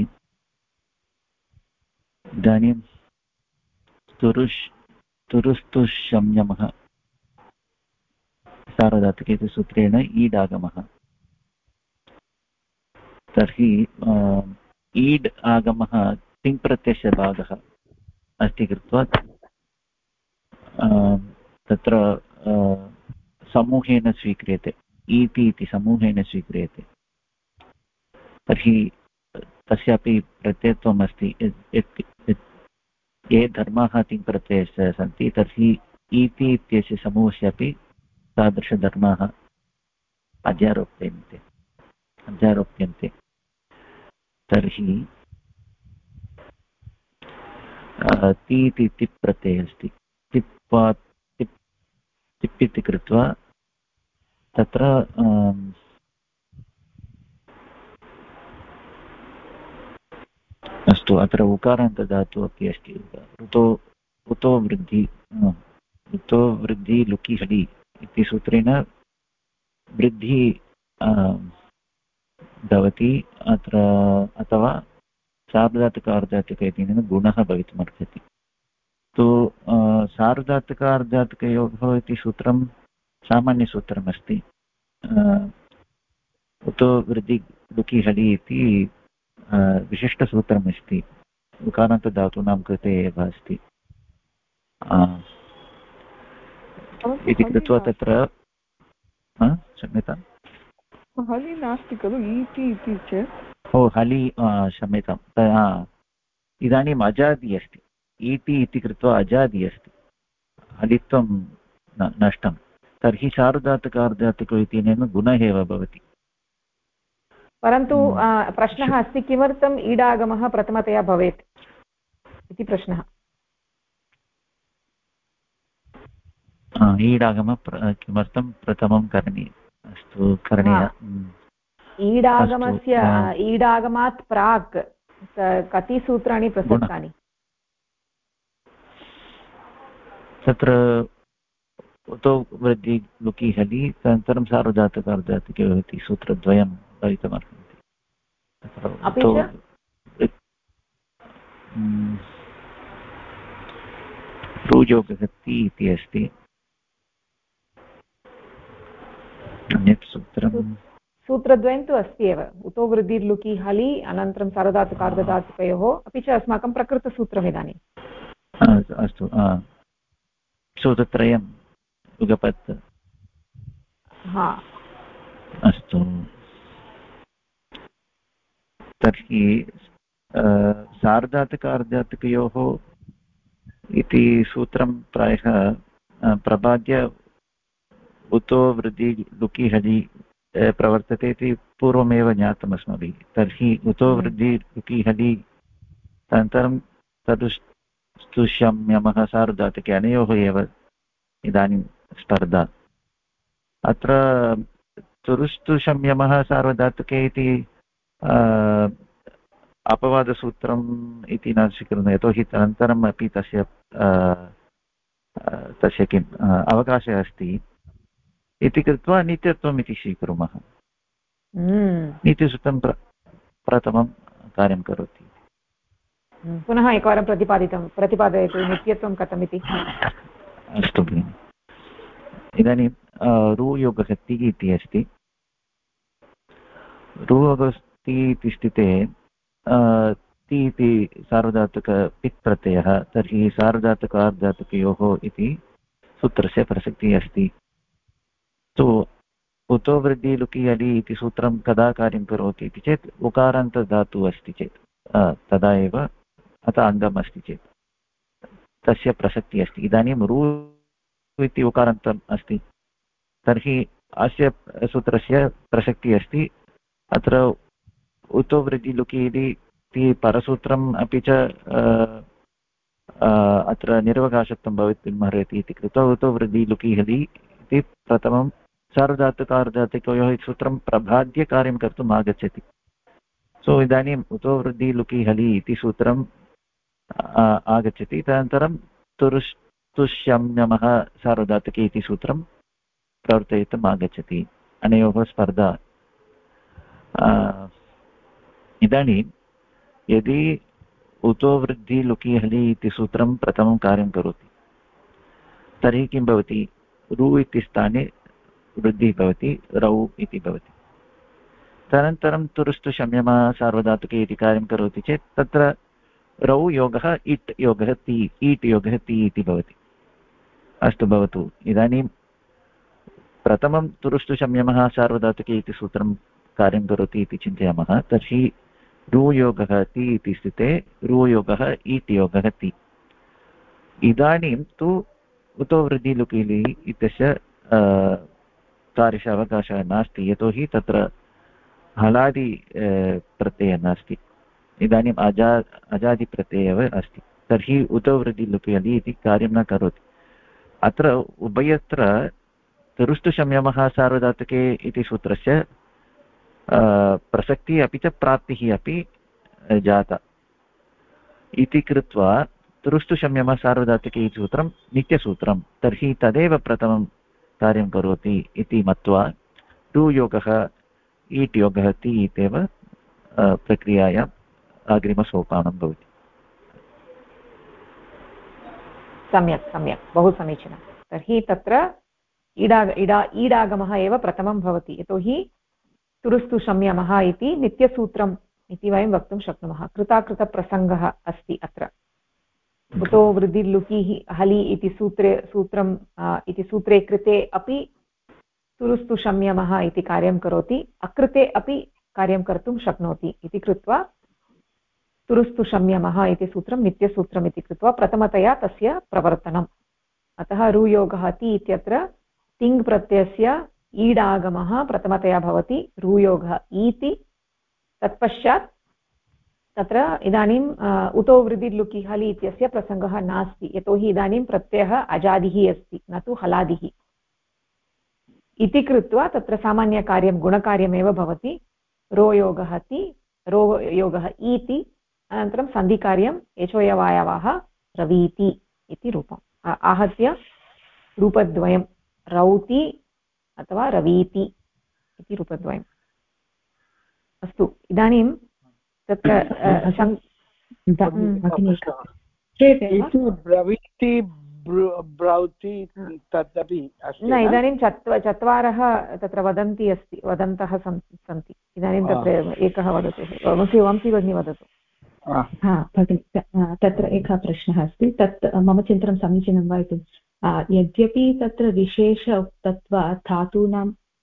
इदानीं तुरुस्तुशंयमः सार्वधातुके इति सूत्रेण ईडागमः। तर्हि ईड् आगमः तिङ्प्रत्ययस्य भागः अस्ति कृत्वा तत्र समूहेन स्वीक्रियते, ईति इति समूहेन स्वीक्रियते। तर्हि तस्यापि प्रत्ययत्वम् अस्ति। ये धर्माः तिङ्प्रत्ययस्य सन्ति तर्हि ईति इत्यस्य समूहस्यापि तादृशधर्माः अध्यारोप्यन्ते। तर्हि ति इति तिप् प्रत्ययः अस्ति। तिप् इति कृत्वा तत्र अस्तु, अत्र उकारान्तधातुः अपि अस्ति। उतो वृद्धि लुकि हलि इति सूत्रेण वृद्धि भवति अत्र, अथवा सार्वधातुकार्धातुक इत्यनेन गुणः भवितुमर्हति। तु सार्वधातुकार्धातुकयोः इति सूत्रं सामान्यसूत्रमस्ति। उतो वृद्धि लुकि हलि इति विशिष्टसूत्रमस्ति, उकारान्तधातूनां कृते एव अस्ति इति कृत्वा तत्र क्षम्यताम्, हलि नास्ति खलु, इति इति चेत्। ओ हलि, क्षम्यताम्, इदानीम् अजादि अस्ति, इति इति कृत्वा अजादि अस्ति, हलित्वं नष्टं। तर्हि सार्वधातुकार्धातुक इत्यनेन गुणः एव भवति। परन्तु प्रश्नः अस्ति, किमर्थम् ईडागमः प्रथमतया भवेत् इति प्रश्नः। ईडागमः किमर्थं प्रथमं करणीयम्? अस्तु, करणीयम्। ईडागमस्य ईडागमात् प्राक् कति सूत्राणि प्रसक्तानि? तत्र उतो वृद्धि लुकि हलि, तदनन्तरं सार्वधातुकार्धातुके भवति, सूत्रद्वयं भवितुमर्हन्ति। अपि च रुयोगहति इति अस्ति अन्यत् सूत्रं। सूत्रद्वयं तु अस्ति एव, उतो वृद्धिर्लुकि हलि, अनन्तरं सार्वधातुकार्धधातुकयोः, अपि च अस्माकं प्रकृतसूत्रम् इदानीम्। अस्तु, सूत्रत्रयं युगपत्। अस्तु, तर्हि सार्वधातुकार्धातुकयोः इति सूत्रं प्रायः प्रबाद्य उतो वृद्धि लुकि हलि प्रवर्तते इति पूर्वमेव ज्ञातम् अस्माभिः। तर्हि उतो वृद्धि लुकि हलि, अनन्तरं तदुस्तुष्यम्यमः सार्वधातुके, अनयोः एव इदानीं स्पर्धा। अत्र तुरुस्तुशम्यमः सार्वधातुके इति अपवादसूत्रम् इति न स्वीकुर्मः, यतोहि अनन्तरम् अपि तस्य किम् अवकाशः अस्ति इति कृत्वा नित्यत्वम् इति स्वीकुर्मः। नीतिसूत्रं प्रथमं कार्यं करोति। पुनः एकवारं प्रतिपादयतु, नित्यत्वं कथमिति। अस्तु भगिनि, इदानीं रुयोगहति इति अस्ति। रुयोगस्ति इति स्थिते ति इति सार्वधातुक पित् प्रत्ययः, तर्हि सार्वधातुकार्धातुकयोः इति सूत्रस्य प्रसक्तिः अस्ति। तु उतो वृद्धि लुकि हलि इति सूत्रं कदा कार्यं करोति इति चेत् उकारान्तधातुः अस्ति चेत् तदा एव, अतः अङ्गम् अस्ति चेत् तस्य प्रसक्तिः अस्ति। इदानीं रु इति उकारान्तम् अस्ति, तर्हि अस्य सूत्रस्य प्रसक्तिः अस्ति। अत्र उतो वृद्धि लुकि इति परसूत्रम् अपि च अत्र निरवकाशत्वं भवितुमर्हति इति कृत्वा उतो वृद्धि लुकि हलि इति प्रथमं सार्वधातुकार्धातुकयोः सूत्रं प्रबाद्य कार्यं कर्तुम् आगच्छति। सो इदानीम् उतो वृद्धि लुकि हलि इति सूत्रम् आगच्छति, तदनन्तरं तुरुस्तुष्यम्यमः सार्वधातुके इति सूत्रं प्रवर्तयितुम् आगच्छति। अनयोः स्पर्धा। इदानीं यदि उतो वृद्धि लुकि हलि इति सूत्रं प्रथमं कार्यं करोति, तर्हि किं भवति? रु इति स्थाने वृद्धिः भवति, रौ इति भवति। तदनन्तरं तुरुस्तुशम्यमः सार्वधातुके इति कार्यं करोति चेत् तत्र रौ योगः इट् योगः ति, ईट् योगः ति इति भवति। अस्तु, भवतु। इदानीं प्रथमं तुरुस्तुशम्यमः सार्वधातुके इति सूत्रं कार्यं करोति इति चिन्तयामः, तर्हि रुयोगः ति इति स्थिते रुयोगः ईट् योगः ति। इदानीं तु उतो वृद्धि लुकि हलि इत्यस्य कार्यस्य अवकाशः नास्ति, यतोहि तत्र हलादि प्रत्ययः नास्ति। इदानीम् अजादिप्रत्ययः एव अस्ति, तर्हि उतो वृद्धि लुकि हलि इति कार्यं न करोति। अत्र उभयत्र तुरुस्तुशम्यमः सार्वधातुके इति सूत्रस्य प्रसक्तिः अपि च प्राप्तिः अपि जाता इति कृत्वा तुरुस्तुशम्यमः सार्वधातुके इति सूत्रं नित्यसूत्रं, तर्हि तदेव प्रथमं कार्यं करोति इति मत्वा रुयोगः ईट् योगः ति इत्येव प्रक्रियायाम् अग्रिमसोपानं भवति। सम्यक् सम्यक्, बहु समीचीनं। तर्हि तत्र ईडागमः एव प्रथमं भवति, यतोहि तुरुस्तु शम्यमः इति नित्यसूत्रम् इति वयं वक्तुं शक्नुमः। कृताकृतप्रसङ्गः अस्ति अत्र। कुतो वृद्धिर्लुकि हलि इति सूत्रे कृते अपि तुरुस्तु शम्यमः इति कार्यं करोति, अकृते अपि कार्यं कर्तुं शक्नोति इति कृत्वा तुरुस्तु शम्यमः इति सूत्रं नित्यसूत्रम् इति कृत्वा प्रथमतया तस्य प्रवर्तनम्। अतः रुयोगः ति इत्यत्र तिङ् प्रत्ययस्य ईडागमः प्रथमतया भवति, रुयोगः इति। तत्पश्चात् तत्र इदानीम् उतो वृद्धिर्लुकि हलि इत्यस्य प्रसङ्गः नास्ति, यतोहि इदानीं प्रत्ययः अजादिः अस्ति, न तु हलादिः इति कृत्वा तत्र सामान्यकार्यं गुणकार्यमेव भवति। रोयोगः ति, रोयोगः इति, अनन्तरं सन्धिकार्यं एचोयवायवः रवीति इति रूपम् आहत्य रूपद्वयं रौति अथवा रवीति इति रूपद्वयम्। अस्तु, इदानीं तत्र ब्रवीति ब्रौति तदपि अस्ति न, इदानीं चत्वारः तत्र वदन्तः सन्ति। इदानीं तत्र एकः वदतु, वंशी भगिनी वदतु। तत्र एकः प्रश्नः अस्ति, तत् मम चिन्तनं समीचीनं वा इति। यद्यपि तत्र विशेष उक्तत्वात् धातूनां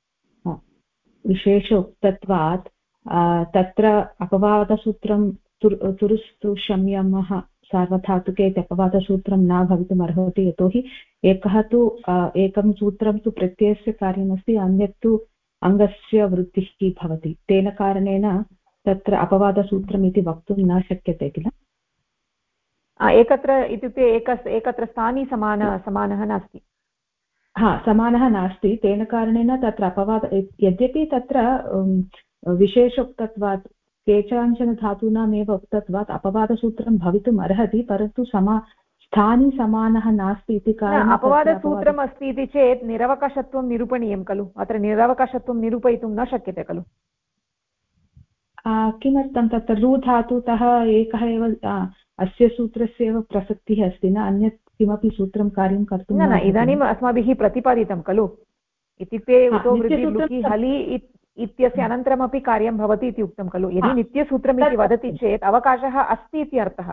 विशेष उक्तत्वात् तत्र अपवादसूत्रं तुरुस्तु शम्यमः सार्वधातुके अपवादसूत्रं न भवितुम् अर्हति, यतोहि एकं सूत्रं तु प्रत्ययस्य कार्यमस्ति, अन्यत् तु अङ्गस्य वृद्धिः भवति। तेन कारणेन तत्र अपवादसूत्रम् इति वक्तुं न शक्यते किल? एकत्र इत्युक्ते एकत्र स्थानी समानः नास्ति। समानः नास्ति, तेन कारणेन तत्र अपवाद, यद्यपि तत्र विशेष उक्तत्वात् केषाञ्चन धातूनामेव उक्तत्वात् अपवादसूत्रं भवितुम् अर्हति, परन्तु स्थानी समानः नास्ति इति कारणात् अपवादसूत्रम् अस्ति इति चेत् निरवकाशत्वं निरूपणीयं खलु। अत्र निरवकाशत्वं निरूपयितुं न शक्यते खलु। किमर्थं? तत्र रु धातुतः एकः एव अस्य सूत्रस्य एव प्रसक्तिः अस्ति न, अन्यत् किमपि सूत्रं कार्यं कर्तुं न। इदानीम् अस्माभिः प्रतिपादितं खलु, इत्युक्ते उतो वृद्धिर्लुकि हलि इत्यस्य अनन्तरमपि कार्यं भवति इति उक्तं खलु। यदि नित्यसूत्रम् इति वदति चेत् अवकाशः अस्ति इति अर्थः।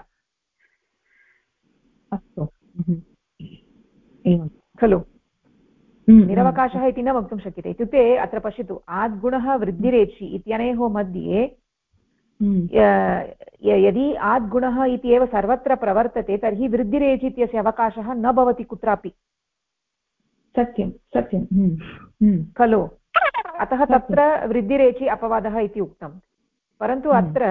अस्तु, एवं खलु। निरवकाशः इति न वक्तुं शक्यते। इत्युक्ते अत्र पश्यतु, आद्गुणः वृद्धिरेचि इत्यनयोः मध्ये यदि आद्गुणः इति एव सर्वत्र प्रवर्तते तर्हि वृद्धिरेचि इत्यस्य अवकाशः न भवति कुत्रापि। सत्यं सत्यं खलु। अतः तत्र वृद्धिरेचि अपवादः इति उक्तं। परन्तु अत्र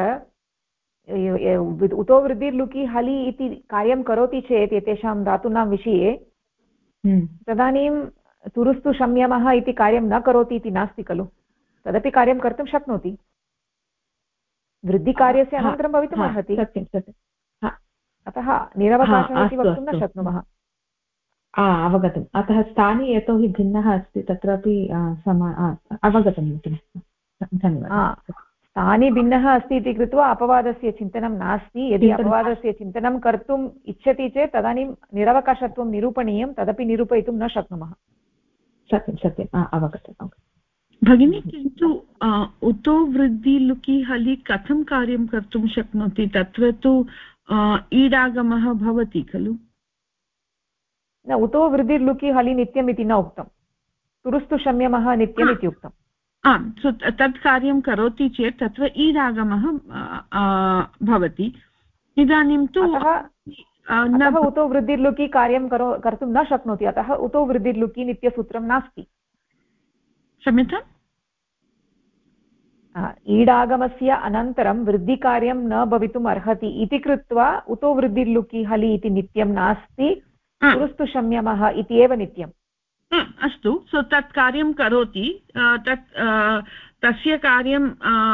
उतो वृद्धिर्लुकि हलि इति कार्यं करोति चेत् एतेषां धातूनां विषये तदानीं तुरुस्तु शम्यमः इति कार्यं न करोति इति नास्ति खलु। तदपि कार्यं कर्तुं शक्नोति, वृद्धिकार्यस्य अनन्तरं भवितुम् अर्हति। अतः निरवकाशः इति वक्तुं न शक्नुमः। अवगतम्। अतः स्थाने यतोहि भिन्नः अस्ति तत्रापि अवगतं। धन्यवादः। स्थाने भिन्नः अस्ति इति कृत्वा अपवादस्य चिन्तनं नास्ति। यदि अपवादस्य चिन्तनं कर्तुम् इच्छति चेत् तदानीं निरवकाशत्वं निरूपणीयं, तदपि निरूपयितुं न शक्नुमः। सत्यं सत्यम्, अवगतम्। भगिनी, किन्तु उतो वृद्धि लुकि हलि कथं कार्यं कर्तुं शक्नोति? तत्र तु ईडागमः भवति खलु। न, उतो वृद्धिर्लुकि हलि नित्यम् इति न उक्तं, तुरुस्तु शम्यमः नित्यम् इति उक्तम्। आम्, तत् कार्यं करोति चेत् तत्र ईडागमः भवति। इदानीं तु अतः उतो वृद्धिर्लुकि कार्यं कर्तुं न शक्नोति, अतः उतो वृद्धिर्लुकि नित्यसूत्रं नास्ति। क्षम्यताम्, ईडागमस्य अनन्तरं वृद्धिकार्यं न भवितुम् अर्हति इति कृत्वा उतो वृद्धिर्लुकि हलि इति नित्यं नास्ति, तुरुस्तु शम्यमः इति एव नित्यम्। अस्तु, सो तत् कार्यं करोति, तस्य कार्यं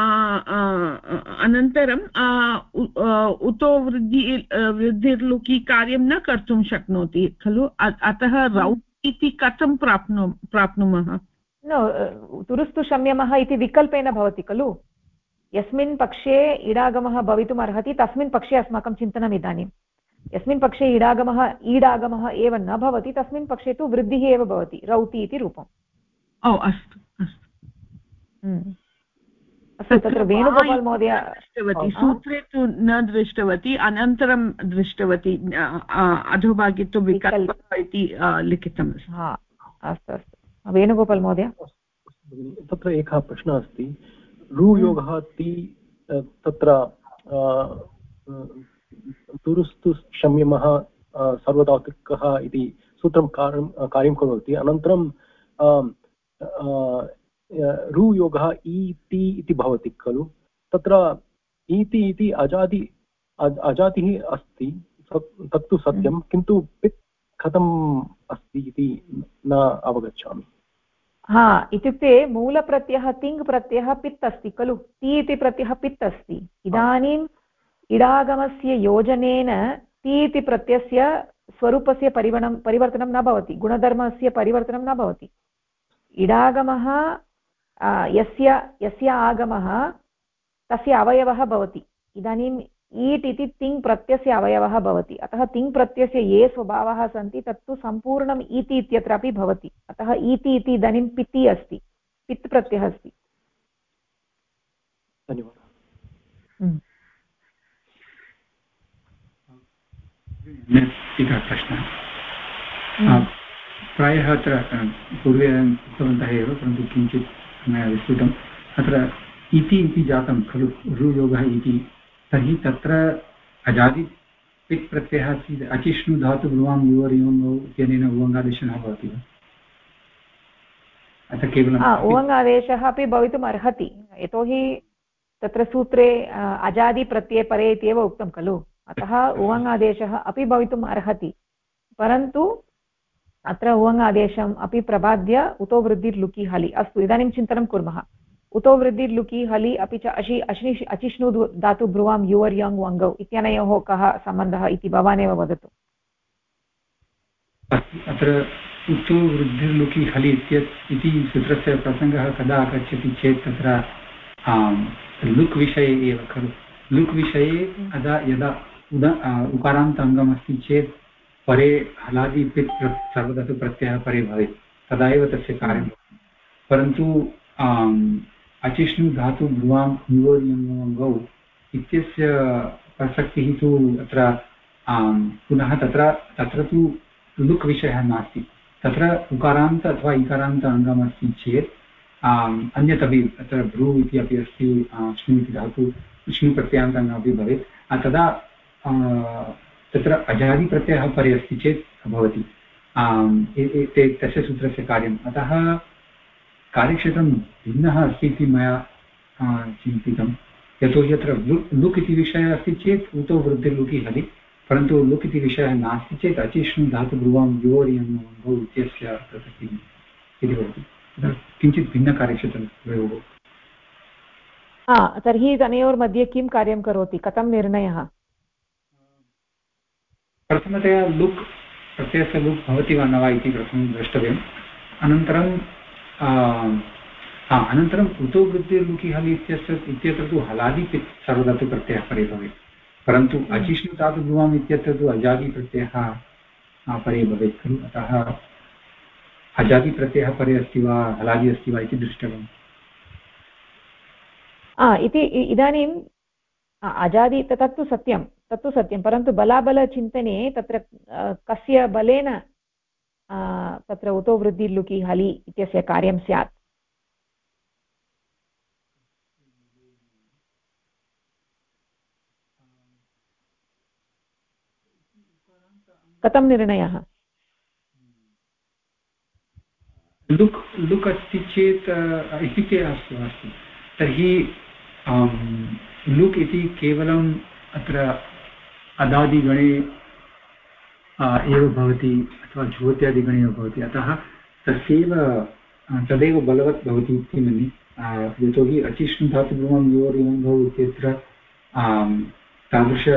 अनन्तरं उतो वृद्धिर्लुकि कार्यं न कर्तुं शक्नोति खलु। अतः रौ इति कथं प्राप्नुमः? तुरुस्तु शम्यमः इति विकल्पेन भवति खलु यस्मिन् पक्षे इडागमः भवितुम् अर्हति तस्मिन् पक्षे अस्माकं चिन्तनम् इदानीं यस्मिन् पक्षे ईडागमः एव न भवति तस्मिन् पक्षे तु वृद्धिः एव भवति रौति इति रूपम् अस्तु अस्तु तत्र वेणुगोपाल् महोदय दृष्टवती सूत्रे तु न दृष्टवती अनन्तरं दृष्टवती अधोभागे तु विकल्पः इति लिखितमस्ति अस्तु अस्तु वेणुगोपाल् महोदय तत्र एकः प्रश्नः अस्ति रुयोगः ति तत्र तुरुस्तु शम्यमः सर्वधातुकः इति सूत्रं कार्यं करोति अनन्तरं रुयोगः इति इति भवति खलु तत्र इति इति अजातिः अस्ति तत्तु सत्यं किन्तु पित् कथम् अस्ति इति न अवगच्छामि इत्युक्ते मूलप्रत्ययः तिङ् प्रत्ययः पित् अस्ति खलु ति इति प्रत्ययः पित् अस्ति इदानीम् इडागमस्य योजनेन ति इति प्रत्ययस्य स्वरूपस्य परिवर्तनं न भवति गुणधर्मस्य परिवर्तनं न भवति इडागमः यस्य आगमः तस्य अवयवः भवति इदानीम् ईट् इति तिङ् प्रत्ययस्य अवयवः भवति अतः तिङ् प्रत्ययस्य ये स्वभावाः सन्ति तत्तु सम्पूर्णम् इति इत्यत्रापि भवति अतः इति इति इदानीं पिति अस्ति पित् प्रत्ययः अस्ति धन्यवादः प्रश्नः प्रायः अत्र पूर्वे उक्तवन्तः एव परन्तु किञ्चित् मया विस्तृतम् अत्र इति जातं खलु रुयोगः इति तर्हि तत्र अजादि पित् प्रत्ययः अस्ति अचिष्णु धातु ब्रुवां युवर् युवङ्गौ इत्यनेन उवङ्गादेशः न भवति वा अतः केवलम् उवङ्गादेशः अपि भवितुम् अर्हति यतोहि तत्र सूत्रे अजादिप्रत्यये परे इत्येव उक्तं खलु अतः उवङ्गादेशः अपि भवितुम् अर्हति परन्तु अत्र उवङ्गादेशम् अपि प्रबाद्य उतो वृद्धिर्लुकि हलि अस्तु इदानीं चिन्तनं कुर्मः उतो वृद्धिर्लुकि हलि अपि च अचिष्णु धातु ब्रुवां युवर् यङ् वङ्गौ इत्यनयोः कः सम्बन्धः इति भवानेव वदतु अत्र उतो वृद्धिर्लुकि हलि इति सूत्रस्य प्रसङ्गः कदा आगच्छति चेत् तत्र लुक् विषये एव खलु लुक् विषये यदा उकारान्त अङ्गमस्ति चेत् परे हलादि पित् सर्वदा तु प्रत्ययः परे भवेत् तदा एव तस्य कार्यं परन्तु अचिष्णु धातु ब्रुवां युवर् यङ्गौ इत्यस्य प्रसक्तिः तु अत्र पुनः तत्र तु लुक् विषयः नास्ति तत्र उकारान्त अथवा इकारान्त अङ्गमस्ति चेत् अन्यदपि अत्र भ्रू इति अपि अस्ति श्नु इति धातु श्नु प्रत्ययान्तङ्गमपि भवेत् तदा तत्र अजादिप्रत्ययः परे अस्ति चेत् भवति तस्य सूत्रस्य कार्यम् अतः कार्यक्षेत्रं भिन्नः अस्ति इति मया चिन्तितं यतोहि अत्र लुक् इति विषयः अस्ति चेत् उतो वृद्धिर्लुकि हलि परन्तु लुक् इति विषयः नास्ति चेत् अचिष्णु धातु ब्रुवां युवर् यङ्गौ इत्यस्य प्रसक्तिः इति भवति किञ्चित् भिन्नकार्यक्षेत्रं द्वयोः तर्हि तनयोर्मध्ये किं कार्यं करोति कथं निर्णयः प्रथमतया लुक् प्रत्ययस्य लुक् भवति वा न वा इति प्रथमं द्रष्टव्यम् अनन्तरम् उतो वृद्धिर्लुकि हलि इत्यत्र तु हलादिपित् सर्वदा तु प्रत्ययः परे भवेत् परन्तु अचिष्णु धातु ब्रुवाम् इत्यत्र तु अजादिप्रत्ययः परे भवेत् खलु अतः अजादिप्रत्ययः परे अस्ति वा हलादि अस्ति वा इति द्रष्टव्यम् इति इदानीम् अजादि तत्तु सत्यं परन्तु बलाबलचिन्तने तत्र कस्य बलेन तत्र उतो वृद्धिर्लुकि हलि इत्यस्य कार्यं स्यात् कथं निर्णयः लुक् अस्ति चेत् इत्युक्ते अस्तु तर्हि लुक् इति केवलम् अत्र अदादिगणे एव भवति अथवा ज्योत्यादिगणे एव भवति अतः तदेव बलवत् भवति इति मन्ये यतोहि अचिष्णु धातु ब्रुवां युवर् यङ्गौ इत्यत्र तादृश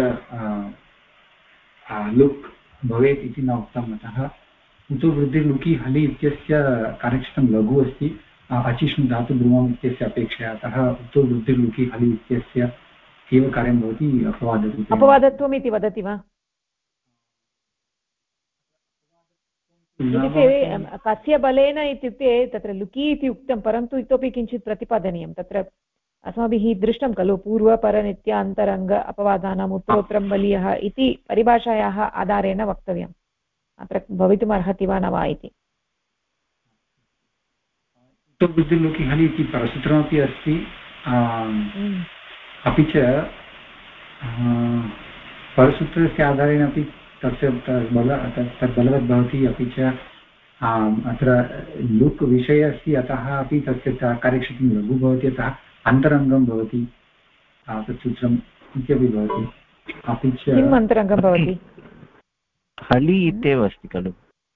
लुक् भवेत् इति न उक्तम् अतः उतो वृद्धिर्लुकि हलि इत्यस्य कार्यक्षेत्रं लघु अस्ति अचिष्णु धातु ब्रुवम् इत्यस्य अपेक्षया अतः उत्तो वृद्धिर्लुकि हलि इत्यस्य एव कार्यं भवति अपवादरूपेण। अपवादत्वम् इति वदति वा? इत्युक्ते कस्य बलेन इत्युक्ते तत्र लुकि इति उक्तं, परन्तु इतोपि किञ्चित् प्रतिपादनीयं। तत्र अस्माभिः दृष्टं खलु पूर्वपरनित्य अन्तरङ्ग अपवादानाम् उत्तरोत्तरं बलीयः इति परिभाषायाः आधारेण वक्तव्यम्। अत्र भवितुमर्हति वा न वा इति। बुद्धिर्लुकि हलि इति परसूत्रमपि अस्ति, अपि च परसूत्रस्य आधारेण अपि तस्य तद् बलवत् भवति। अपि च अत्र लुक् विषये अस्ति, अतः अपि तस्य कार्यक्षेत्रं लघु भवति, अतः अन्तरङ्गं भवति तत् सूत्रम् इत्यपि भवति। अपि च किम् अन्तरङ्गं भवति? हलि इत्येव अस्ति खलु,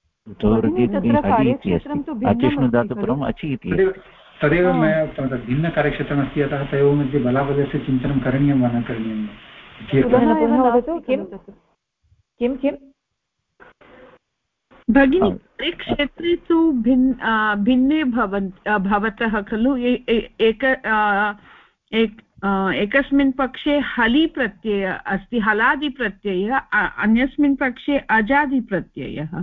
अचिष्णुधातुपरम् अचि इति। तदेव मया उक्तवन्तः, भिन्नकार्यक्षेत्रमस्ति, अतः तयोः मध्ये बलाबलस्य चिन्तनं करणीयं वा न करणीयं। किं किं भगिनी, क्षेत्रे तु भिन्ने भवतः खलु। एकस्मिन् पक्षे हलि प्रत्यय अस्ति, हलादिप्रत्ययः, अन्यस्मिन् पक्षे अजादिप्रत्ययः।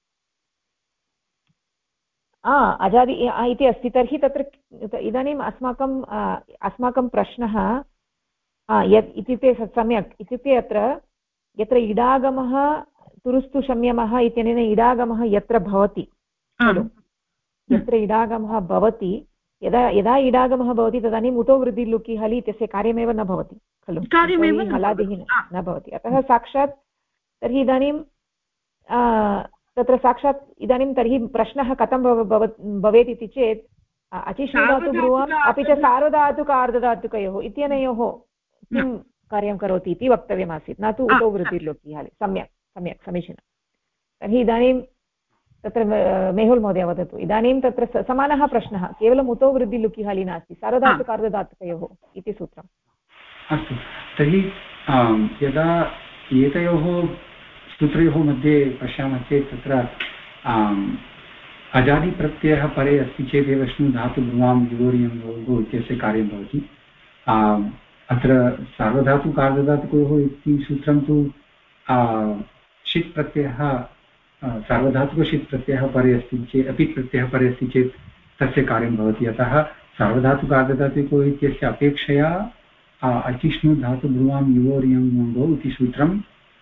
अजादि इति अस्ति। तर्हि तत्र इदानीम् अस्माकं प्रश्नः यत् इत्युक्ते सम्यक्, इत्युक्ते अत्र यत्र इडागमः तुरुस्तु संयमः इत्यनेन इडागमः यत्र भवति खलु, यत्र इडागमः भवति, यदा इडागमः भवति तदानीम् उतो वृद्धिर्लुकि हलि इत्यस्य कार्यमेव न भवति खलु, हलादिः न भवति। अतः साक्षात् तर्हि इदानीं तत्र साक्षात् इदानीं तर्हि प्रश्नः कथं भवेत् इति चेत् अचिष्णुधातु ब्रुवम् अपि च सार्वधातुक आर्धधातुकयोः इत्यनयोः किं कार्यं करोति इति वक्तव्यमासीत्, न तु उतो वृद्धिर्लुकि हलि। सम्यक् सम्यक् समीचीनं। तर्हि इदानीं तत्र मेहुल् महोदय वदतु, इदानीं तत्र समानः प्रश्नः, केवलम् उतो वृद्धिर्लुकि हलि नास्ति, सार्वधातुक आर्धधातुकयोः इति सूत्रम्। अस्तु, तर्हि यदा एतयोः सूत्रयोः मध्ये पश्यामः चेत् तत्र अजादिप्रत्ययः परे अस्ति चेदेव श्नु धातु ब्रुवां विवोर्यं इत्यस्य कार्यं भवति। अत्र सार्वधातुक आर्धधातुकयोः इति सूत्रं तु षित् प्रत्ययः, सार्वधातुकषित् प्रत्ययः परे अस्ति चेत्, अपि प्रत्ययः परे अस्ति चेत् तस्य कार्यं भवति। अतः सार्वधातुक आर्धधातुको इत्यस्य अपेक्षया अचिष्णु धातु ब्रुवां युवोर्यङ्गौ इति सूत्रम्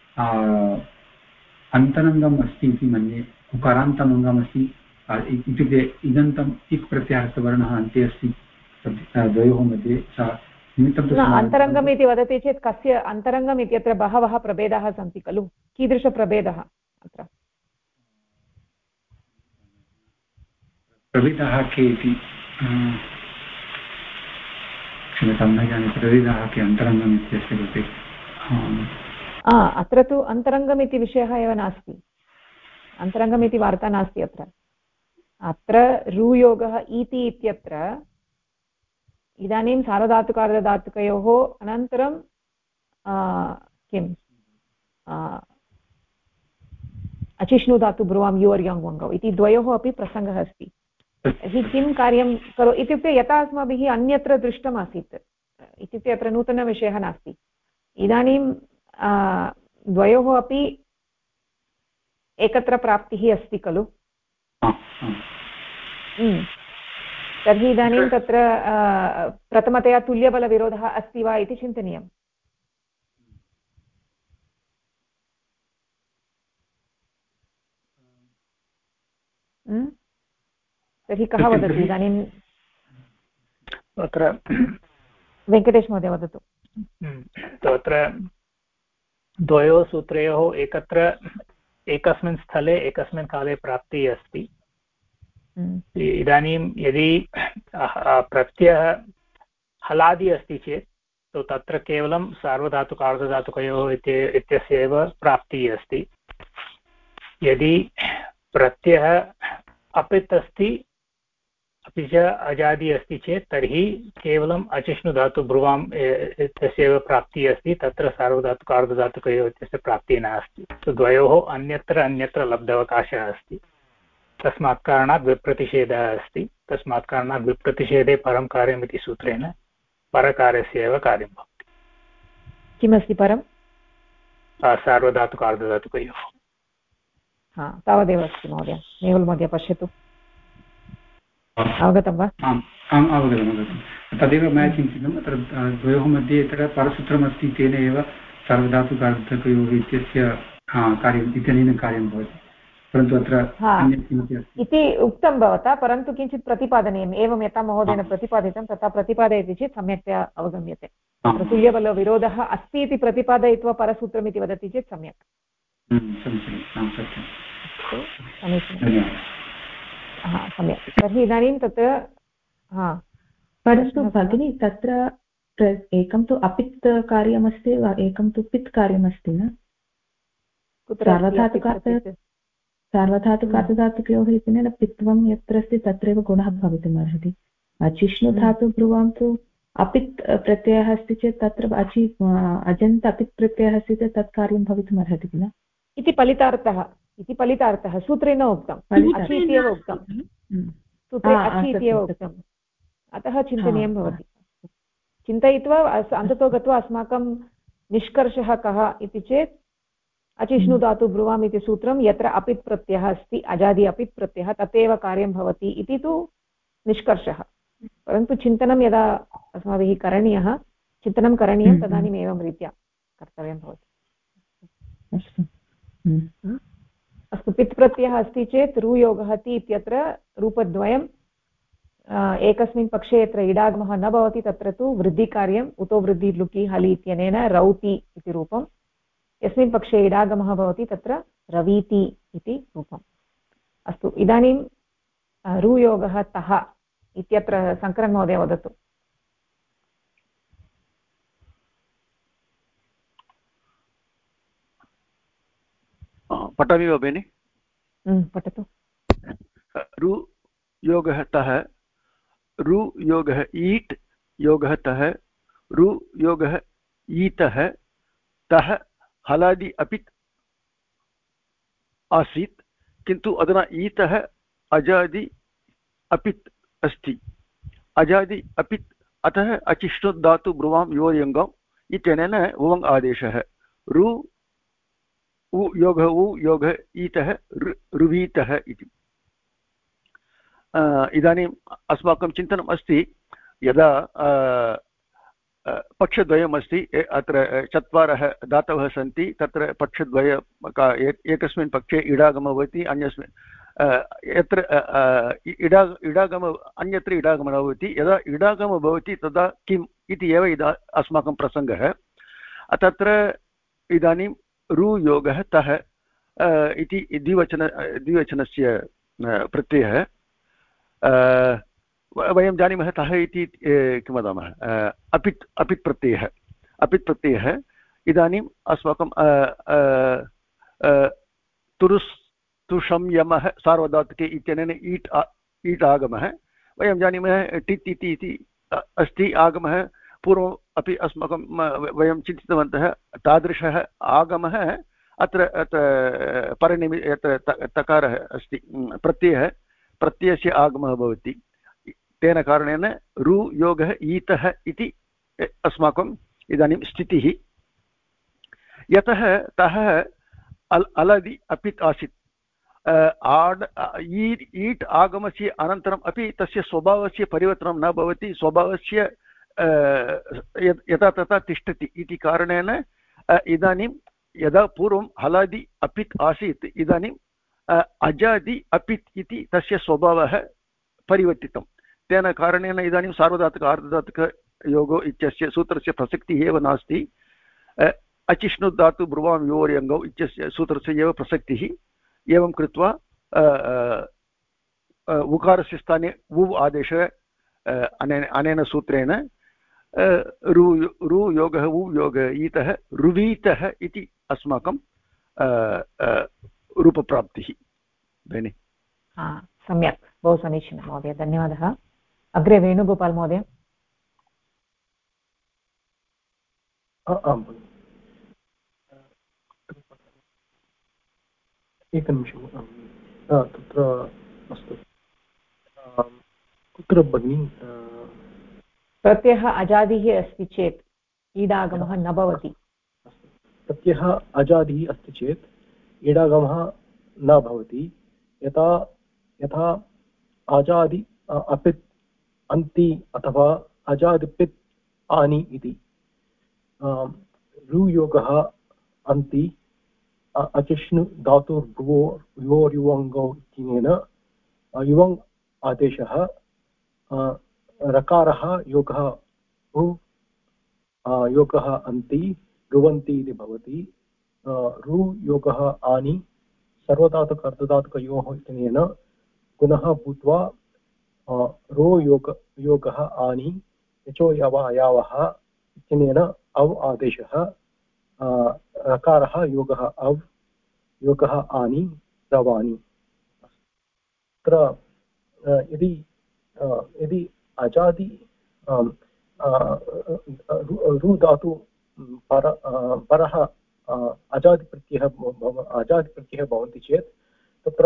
अन्तरङ्गम् अस्ति इति मन्ये। उकारान्तम् अङ्गम् अस्ति, इत्युक्ते इदन्तम् इक् प्रत्याहस्तवर्णः अन्ते अस्ति द्वयोः मध्ये। अन्तरङ्गम् इति वदति चेत् कस्य अन्तरङ्गम् इत्यत्र बहवः प्रभेदाः सन्ति खलु, कीदृशप्रभेदः अत्र? प्रभेदाः के इति क्षम्यतां न जाने, प्रभेदाः के अन्तरङ्गम् इत्यस्य कृते? अत्र तु अन्तरङ्गम् इति विषयः एव नास्ति, अन्तरङ्गम् इति वार्ता नास्ति अत्र। अत्र रुयोगः इति इत्यत्र इदानीं सार्वधातुकार्धधातुकयोः अनन्तरं किम् अचिष्णुधातु ब्रुवां युवर्यङ्गौ इति द्वयोः अपि प्रसङ्गः अस्ति। तर्हि किं कार्यं करो इत्युक्ते यथा अस्माभिः अन्यत्र दृष्टमासीत्, इत्युक्ते अत्र नूतनविषयः नास्ति। इदानीं द्वयोः अपि एकत्र प्राप्तिः अस्ति खलु। तर्हि इदानीं तत्र प्रथमतया तुल्यबलविरोधः अस्ति वा इति चिन्तनीयम्। तर्हि कः वदति इदानीं? तत्र वेङ्कटेश महोदय वदतु। तत्र द्वयोः सूत्रयोः एकत्र एकस्मिन् स्थले एकस्मिन् काले प्राप्तिः अस्ति। इदानीं यदि प्रत्ययः हलादि अस्ति चेत् तो तत्र केवलं सार्वधातुक आर्धधातुकयोः इत्यस्य एव प्राप्तिः अस्ति। यदि प्रत्ययः अपित् अस्ति अपि च अजादि अस्ति चेत् तर्हि केवलम् अचिष्णुधातु ब्रुवाम् इत्यस्य एव प्राप्तिः अस्ति, तत्र सार्वधातुक आर्धधातुकयोः इत्यस्य प्राप्तिः नास्ति। द्वयोः अन्यत्र लब्धावकाशः अस्ति। तस्मात् कारणात् विप्रतिषेधः अस्ति तस्मात् कारणात् विप्रतिषेधे परं कार्यम् इति सूत्रेण परकार्यस्य एव कार्यं भवति किमस्ति परं सार्वधातुक अर्धधातुकयोः तावदेव अस्ति महोदय मेहुल् महोदय पश्यतु अवगतं वा आम् अवगतं तदेव मया चिन्तितम् अत्र द्वयोः मध्ये यत्र परसूत्रमस्ति तेन एव सार्वधातुक अर्धधातुकयोः इत्यस्य कार्यम् इत्यनेन कार्यं भवति परन्तु अत्र अन्यत् किमपि अस्ति इति उक्तं भवता परन्तु किञ्चित् प्रतिपादनीयम् एवं यथा महोदयेन प्रतिपादितं तथा प्रतिपादयति चेत् सम्यक्तया अवगम्यते तत्र तुल्यबलविरोधः अस्ति इति प्रतिपादयित्वा परसूत्रम् इति वदति चेत् सम्यक् समीचीनं सम्यक् तर्हि इदानीं तत्र परन्तु भगिनी तत्र एकं तु अपित् कार्यमस्ति एकं तु पित् कार्यमस्ति न सार्वधातुकार्धधातुकयोः इत्यनेन पित्वं यत्र अस्ति तत्रैव गुणः भवितुम् अर्हति अचिष्णुधातु ब्रुवां तु अपित् प्रत्ययः अस्ति चेत् तत्र अजन्त अपित् प्रत्ययः अस्ति चेत् तत् कार्यं भवितुम् अर्हति किल इति फलितार्थः सूत्रे न उक्तम् अचि इत्येव उक्तं सूत्रे अचि इत्येव उक्तम् अतः चिन्तनीयं भवति चिन्तयित्वा अन्ततो गत्वा अस्माकं निष्कर्षः कः इति चेत् अचिष्णु धातु ब्रुवाम् इति सूत्रं यत्र अपित् प्रत्ययः अस्ति अजादि अपित् प्रत्ययः तदेव कार्यं भवति इति तु निष्कर्षः परन्तु चिन्तनं यदा अस्माभिः करणीयः चिन्तनं करणीयं तदानीम् एवं रीत्या कर्तव्यं भवति अस्तु पित् प्रत्ययः अस्ति चेत् रुयोगः ति इत्यत्र रूपद्वयं एकस्मिन् पक्षे यत्र इडागमः न भवति तत्र तु वृद्धिकार्यम् उतो वृद्धि लुकि हलि इत्यनेन रौति इति रूपं यस्मिन् पक्षे इडागमः भवति तत्र रवीति इति रूपम् अस्तु इदानीं रुयोगः तः इत्यत्र शङ्करन् महोदय वदतु पठामि वा भगिनि पठतु रु योगः तः रु योगः ईट् योगः तः रु योगः ईतः तः हलादि अपित् आसीत् किन्तु अधुना ईतः अजादि अपित् अस्ति अजादि अपित् अतः अचिष्णुधातु ब्रुवां योर्यङ्गम् इत्यनेन उवङ् आदेशः रु उ योगः उ योगः ईतः रुवीतः इति इदानीम् अस्माकं चिन्तनम् अस्ति यदा पक्षद्वयमस्ति अत्र चत्वारः धातवः सन्ति तत्र पक्षद्वय एकस्मिन् पक्षे इडागमः भवति अन्यस्मिन् यत्र इडागमः अन्यत्र इडागमः न भवति यदा इडागमः भवति तदा किम् इति एव अस्माकं प्रसङ्गः तत्र इदानीं रुयोगः तः इति द्विवचनस्य प्रत्ययः वयं जानीमः तः इति किं वदामः अपित् प्रत्ययः इदानीम् अस्माकं तुरुस्तुषंयमः सार्वधातुके इत्यनेन ईट् आगमः वयं जानीमः टित् इति अस्ति आगमः पूर्वम् अपि अस्माकं वयं चिन्तितवन्तः तादृशः आगमः अत्र यत्र तकारः अस्ति प्रत्ययस्य आगमः भवति तेन कारणेन रु योगः ईतः इति अस्माकम् इदानीं स्थितिः यतः तः अलदि अपित् आसीत् ईट् आगमस्य अनन्तरम् अपि तस्य स्वभावस्य परिवर्तनं न भवति स्वभावस्य यथा तथा तिष्ठति इति कारणेन इदानीं यदा पूर्वं हलादि अपित् आसीत् इदानीम् अजादि अपित् इति तस्य स्वभावः परिवर्तितं तेन कारणेन इदानीं सार्वधातुक अर्धधातुकयोगो इत्यस्य सूत्रस्य प्रसक्तिः एव नास्ति अचिष्णुधातु ब्रुवां योर्यङ्गौ इत्यस्य सूत्रस्य एव प्रसक्तिः एवं कृत्वा उकारस्य स्थाने वु आदेशः अनेन सूत्रेण रु योगः उ योगः ईतः रुवीतः इति अस्माकं रूपप्राप्तिः भगिनि सम्यक् बहु समीचीनं महोदय धन्यवादः अग्रे वेणुगोपाल् महोदय आम् एकनिमिषं तत्र अस्तु कुत्र भगिनि प्रत्ययः अजादिः अस्ति चेत् ईडागमः न भवति प्रत्ययः अजादिः अस्ति चेत् ईडागमः न भवति यथा अजादि अपित् अन्ति अथवा अजादिपित् आनि इति रुयोगः अन्ति अचिष्णु धातुर्भुवोर्युवङ्गौ इत्यनेन युवङ् आदेशः रकारः योगः योगः अन्ति रुवन्ति इति भवति रु योगः आनि सर्वधातुक अर्धधातुकयोः इत्यनेन गुणः भूत्वा रो योगः आनि यचो यावः इत्यनेन अव् आदेशः रकारः योगः अव् योगः आनि रवानि अत्र यदि अजादि रु धातु परः अजादिप्रत्ययः भवन्ति चेत् तत्र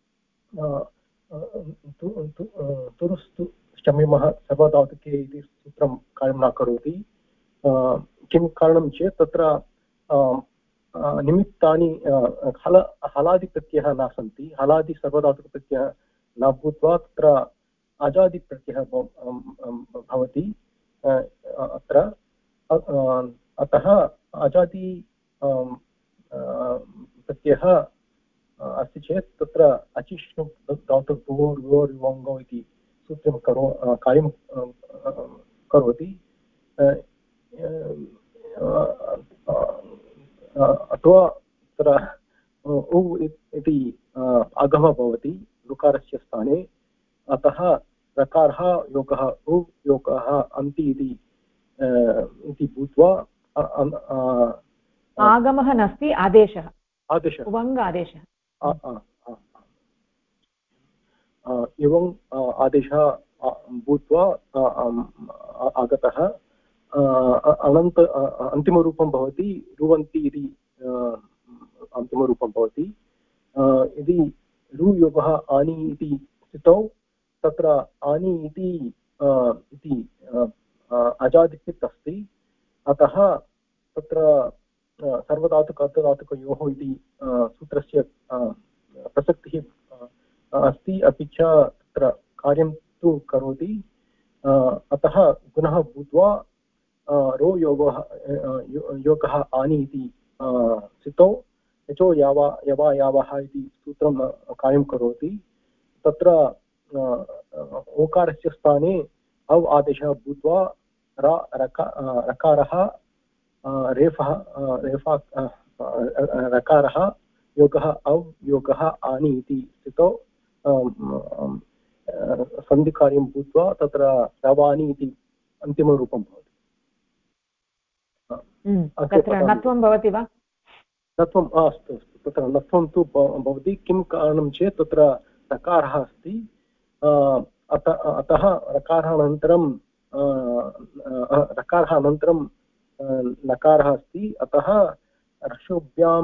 तुरुस्तु शमिमः सर्वधातुके इति सूत्रं कार्यं न करोति किं कारणं चेत् तत्र निमित्तानि हलादिप्रत्ययः न सन्ति हलादि सर्वधातुकप्रत्ययः न भूत्वा तत्र अजादिप्रत्ययः भवति अत्र अतः अजादि प्रत्ययः अस्ति चेत् तत्र अचिष्णु धातुर्भुवोर्युवङ्गौ इति सूत्रं कार्यं करोति अथवा तत्र उ इति आगमः भवति ऋकारस्य स्थाने अतः रकारः योगः उ योगः अन्ति इति भूत्वा आगमः नास्ति आदेशः उवङ् आदेशः एवम् आदेशः भूत्वा आगतः अन्तिमरूपं भवति रुवन्ति इति अन्तिमरूपं भवति यदि रुयोगः आनि इति स्थितौ तत्र आनि इति अजादिपित् अस्ति अतः तत्र सर्वधातुक अर्धधातुकयोः इति सूत्रस्य प्रसक्तिः अस्ति अपि च तत्र कार्यं तु करोति अतः गुणः भूत्वा रो योगः आनि इति स्थितौ यचो यावः इति सूत्रं कार्यं करोति तत्र ओकारस्य स्थाने अव् आदेशः भूत्वा रकारः रकारः योगः अव् योगः आनि इति स्थितौ सन्धिकार्यं भूत्वा तत्र रवानि इति अन्तिमरूपं भवति तत्र नत्वं भवति वा नत्वम् अस्तु तत्र नत्वं तु भवति किं कारणं चेत् तत्र रकारः अस्ति अतः रकारः अनन्तरं नकारः अस्ति अतः रक्षोभ्यां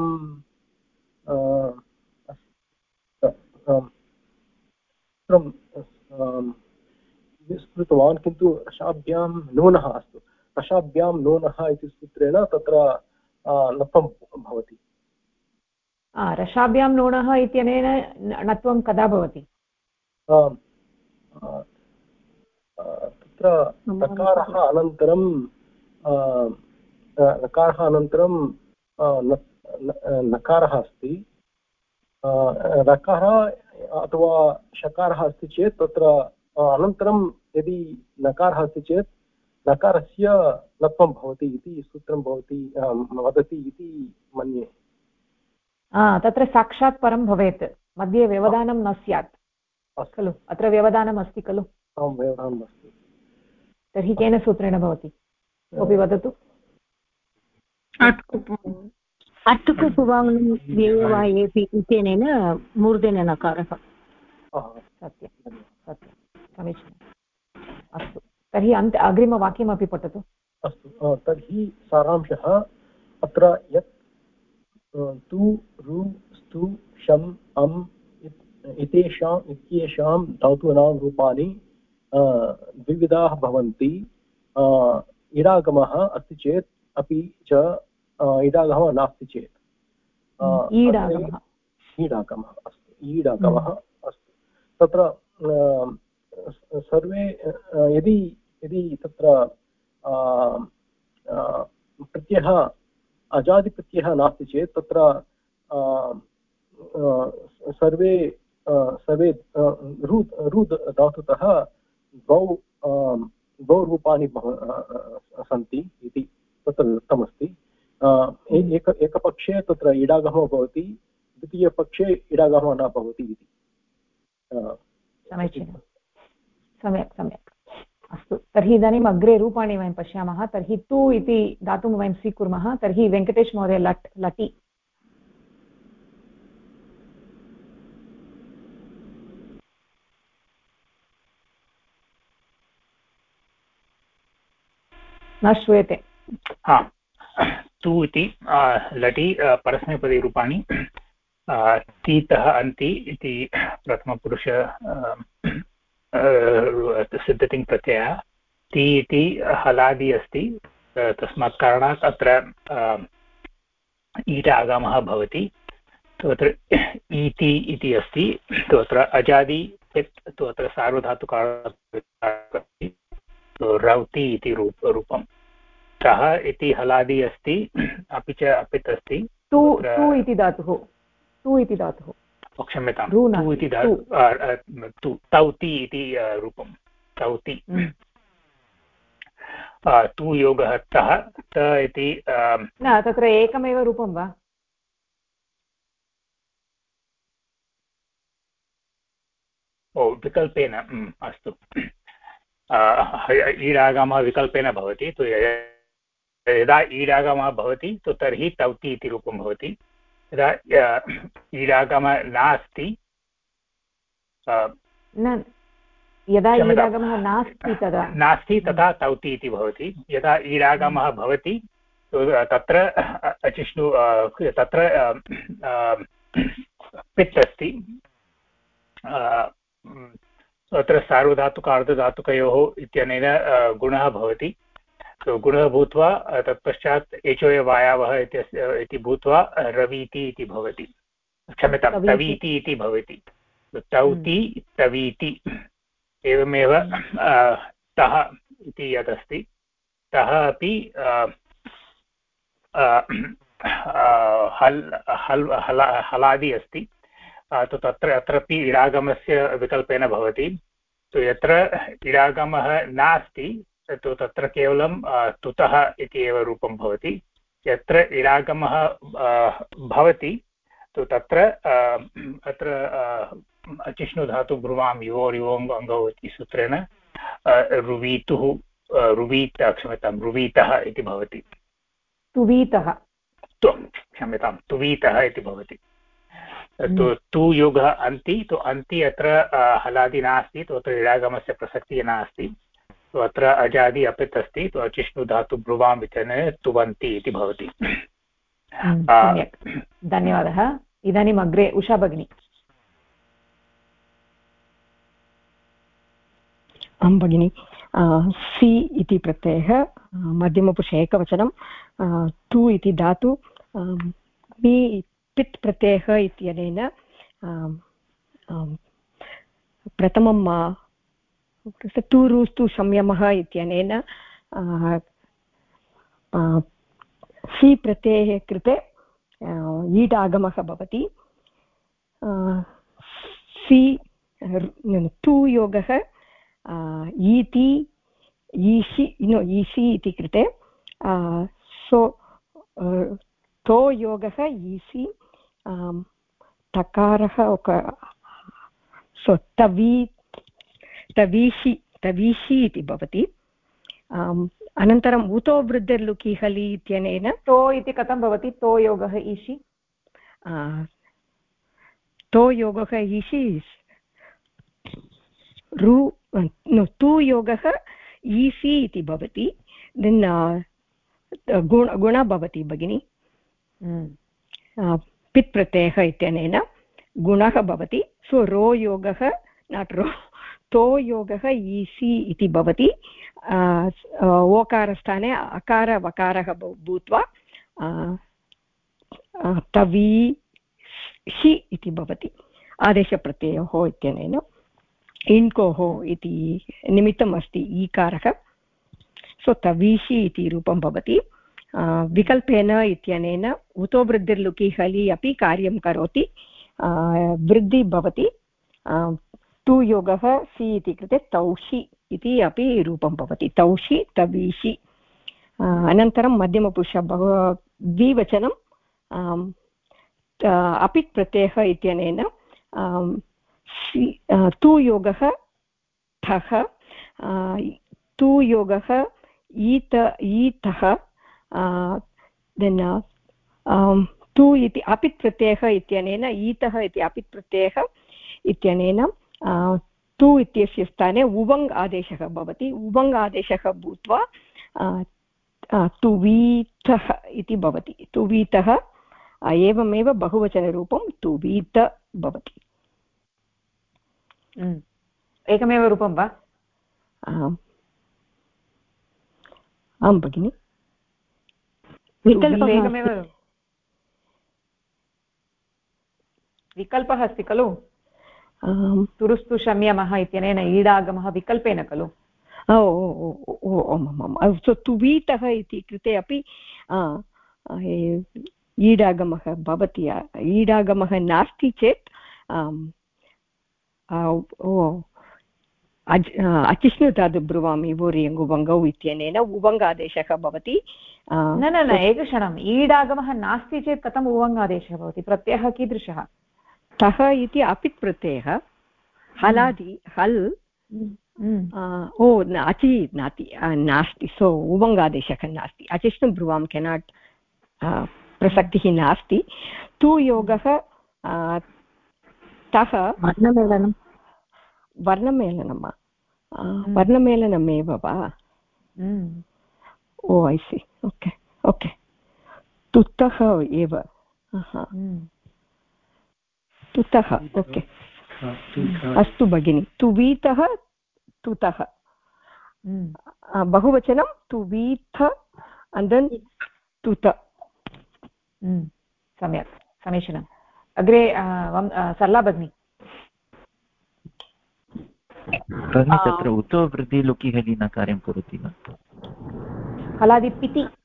विस्मृतवान् किन्तु रसाभ्यां नूनः अस्तु रसाभ्यां नूनः इति सूत्रेण तत्र नत्वं भवति रसाभ्यां नूनः इत्यनेन नत्वं कदा भवति तत्र रकारः अनन्तरं नकारः अस्ति रकारः अथवा शकारः अस्ति चेत् तत्र अनन्तरं यदि नकारः अस्ति चेत् नकारस्य नत्वं भवति इति सूत्रं भवति वदति इति मन्ये तत्र साक्षात् परं भवेत् मध्ये व्यवधानं न स्यात् खलु अत्र व्यवधानम् अस्ति खलु आं व्यवधानम् अस्ति तर्हि केन सूत्रेण भवति कोऽपि वदतु अट्टुकुपुवाङ्गेपि इत्यनेन मूर्धन्यनकारः सत्यं समीचीनम् अस्तु तर्हि अग्रिमवाक्यमपि पठतु अस्तु तर्हि सारांशः अत्र यत् तु रु स्तु शम् अम् इति इत्येषां धातूनां रूपाणि द्विविधाः भवन्ति इडागमः अस्ति चेत् अपि च इडागमः नास्ति चेत् ईडागमः अस्ति तत्र सर्वे यदि तत्र प्रत्ययः अजादिप्रत्ययः नास्ति चेत् तत्र सर्वे रुद् धातुतः द्वौ रूपाणि सन्ति इति तत्र दत्तमस्ति एकपक्षे तत्र इडागमः भवति द्वितीयपक्षे इडागमः न भवति इति समीचीनं सम्यक् अस्तु तर्हि इदानीम् अग्रे रूपाणि वयं पश्यामः तर्हि तु इति धातुं वयं स्वीकुर्मः तर्हि वेङ्कटेश महोदय लटि न श्रूयते तु इति लटि परस्मैपदीरूपाणि तीतः अन्ति इति प्रथमपुरुष सिद्धतिङ् प्रत्ययः ति इति हलादि अस्ति तस्मात् कारणात् अत्र ईट आगमः भवति तत्र ईति इति अस्ति तत्र अजादि पित् अत्र सार्वधातुकार्यं रौति इति रूपं सः इति हलादि अस्ति अपि च अपित् अस्ति तु इति धातुः क्षम्यतां तु इति तौति इति रूपं तौति तु योगः तः त इति न तत्र एकमेव रूपं वा विकल्पेन अस्तु ईडागमः विकल्पेन भवति तु यदा ईडागमः भवति तो तर्हि तौति इति रूपं भवति यदा ईडागमः नास्ति यदा ईडागमः नास्ति तदा तौति इति भवति यदा ईडागमः भवति तत्र अचिष्णु तत्र पित् अस्ति तत्र सार्वधातुक अर्धधातुकयोः इत्यनेन गुणः भवति गुणः भूत्वा तत्पश्चात् एचोय वायावः इति भूत्वा रवीति इति भवति क्षम्यतां तवीति इति भवति तौति तवीति एवमेव तः इति यदस्ति तः अपि हलादि अस्ति तो अत्रापि इडागमस्य विकल्पेन भवति तो यत्र इडागमः नास्ति तो तत्र केवलं तुतः इति एव रूपं भवति यत्र इडागमः भवति तो तत्र अत्र अचिष्णुधातु ब्रुवां युवोरिवोङ् अङ्गौ इति सूत्रेण रुवीतः इति भवति तुवीतः इति भवति तु योगः अन्ति तो अन्ति अत्र हलादि नास्ति तो अत्र इडागमस्य प्रसक्तिः नास्ति तो अत्र अजादि अपित् अस्ति तो अचिष्णुधातु ब्रुवाम् इत्यनेन तुवन्ति इति भवति धन्यवादः इदानीम् अग्रे उषा भगिनी आं भगिनि सि इति प्रत्ययः मध्यमपुरुषे एकवचनं तु इति धातु मि पित् प्रत्ययः इत्यनेन प्रथमं तुरुस्तु संयमः इत्यनेन सि प्रत्ययः कृते ईट् आगमः भवति सि तु योगः ईति ईषि ईसि इति कृते तो योगः ईसि तकारः तवीषि इति भवति अनन्तरम् उतो वृद्धिर्लुकि हलि इत्यनेन तो इति कथं भवति तो योगः ईषि तो योगः ईषि तु योगः ईसि इति भवति देन् गुण भवति भगिनि पित् प्रत्ययः इत्यनेन गुणः भवति सो रो योगः नाट् रो तो योगः ईसि इति भवति ओकारस्थाने अकार वकारः भूत्वा तवी षि इति भवति आदेशप्रत्ययोः इत्यनेन इन्कोः इति निमित्तम् अस्ति ईकारः सो तवीषि इति रूपं भवति विकल्पेन इत्यनेन उतो वृद्धिर्लुकि हलि अपि कार्यं करोति वृद्धि भवति तु योगः सि इति कृते तौषि इति अपि रूपं भवति तौषि तवीषि अनन्तरं मध्यमपुरुष द्विवचनं अपित् प्रत्ययः इत्यनेन तु योगः ठः तु योगः ईतः देन् तु इति अपित् प्रत्ययः इत्यनेन ईतः इति अपित् प्रत्ययः इत्यनेन तु इत्यस्य स्थाने उवङ् आदेशः भवति उवङ् आदेशः भूत्वा तुवीतः इति भवति तुवीतः एवमेव बहुवचनरूपं तुवीत भवति एकमेव रूपं वा आं भगिनि एकमेव विकल्पः अस्ति खलु तुरुस्तु शम्यमः इत्यनेन ईडागमः विकल्पेन खलु तुवीतः इति कृते अपि ईडागमः भवति ईडागमः नास्ति चेत् अचिष्णुताद् ब्रुवामि ऊर्यङ्गुवङ्गौ इत्यनेन उवङ्गादेशः भवति न एकक्षणम् ईडागमः नास्ति चेत् कथम् उवङ्गादेशः भवति प्रत्ययः कीदृशः तः इति अपित् प्रत्ययः हलादि हल् अचि नास्ति सो उवङ्गादेशः नास्ति अचिष्णु ब्रुवां केनाट् प्रसक्तिः नास्ति तु योगः तः वर्णमेलनमेव वा ओ ऐ सि ओके ओके तुतः एव तुतः ओके अस्तु भगिनि तुवीतः तुतः बहुवचनं तुवीथ अनन्तरं तुत सम्यक् समीचीनम् अग्रे सरला भगिनी तत्र उतो वृद्धि लुकि हलि न कार्यं करोति वा हलादिपिति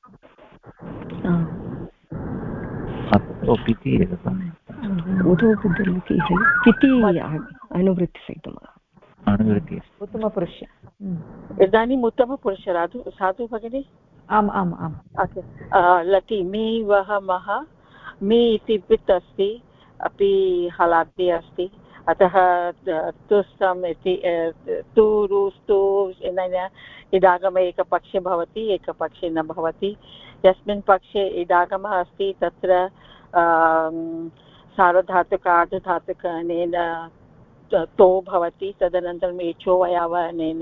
पिति एव उतो वृद्धि लुकि हलि पिति अनुवृत्तिसहितम् अनुवृत्ति उत्तमपुरुष इदानीम् उत्तमपुरुष साधु भगिनी आम् आम् आम् लति मी वह मह मी इति पित् अस्ति अपि हलादि अस्ति अतः तुस्तम् इति तुरुस्तु इडागमे एकपक्षे भवति एकपक्षे न भवति यस्मिन् पक्षे इडागमः अस्ति तत्र सार्वधातुक आर्धधातुक अनेन तो भवति तदनन्तरम् एचो वयाव अनेन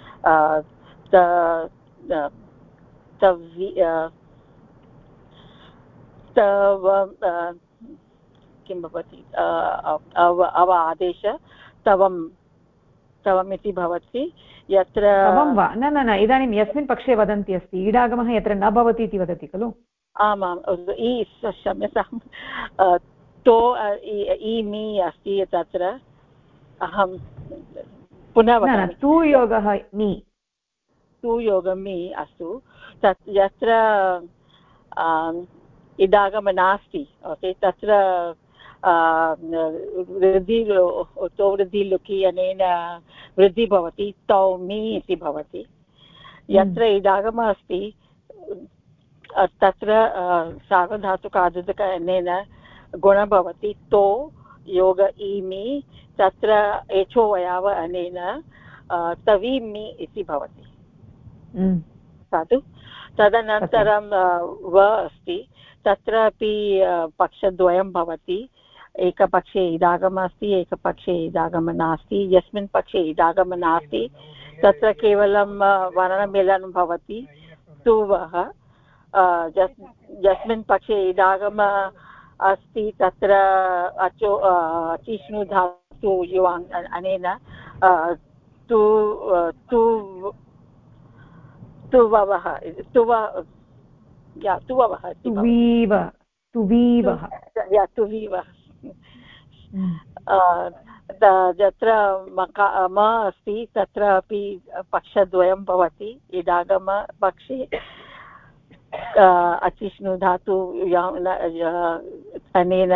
किं भवति अव आदेश तवम् इति भवति यत्र तवं वा न इदानीं यस्मिन् पक्षे वदन्ति अस्ति ईडागमः यत्र न भवति इति वदति खलु आमाम् क्षम्यतां तो ईमि अस्ति तत्र अहं पुनः तु योगः मी तु योगमि अस्तु तत् यत्र इडागमः नास्ति ओके तत्र वृद्धि लुकि अनेन वृद्धि भवति तौमि इति भवति यत्र इडागमः अस्ति तत्र सार्वधातुक आर्धधातुक अनेन गुणः भवति तो योग इमि तत्र एचो वयाव अनेन तविमि इति भवति साधु तदनन्तरं व अस्ति तत्रापि पक्षद्वयं भवति एकपक्षे इडागमः अस्ति एकपक्षे इडागमः नास्ति यस्मिन् पक्षे इडागमः नास्ति तत्र केवलं वर्णमेलनं भवति तुवः यस्मिन् पक्षे इडागमः अस्ति तत्र अचिष्णु धातु युवाङ् अनेन तु तु तुववः तुववः तुवीवः यत्र म अस्ति तत्र अपि पक्षद्वयं भवति इडागमपक्षे अचिष्णु धातु अनेन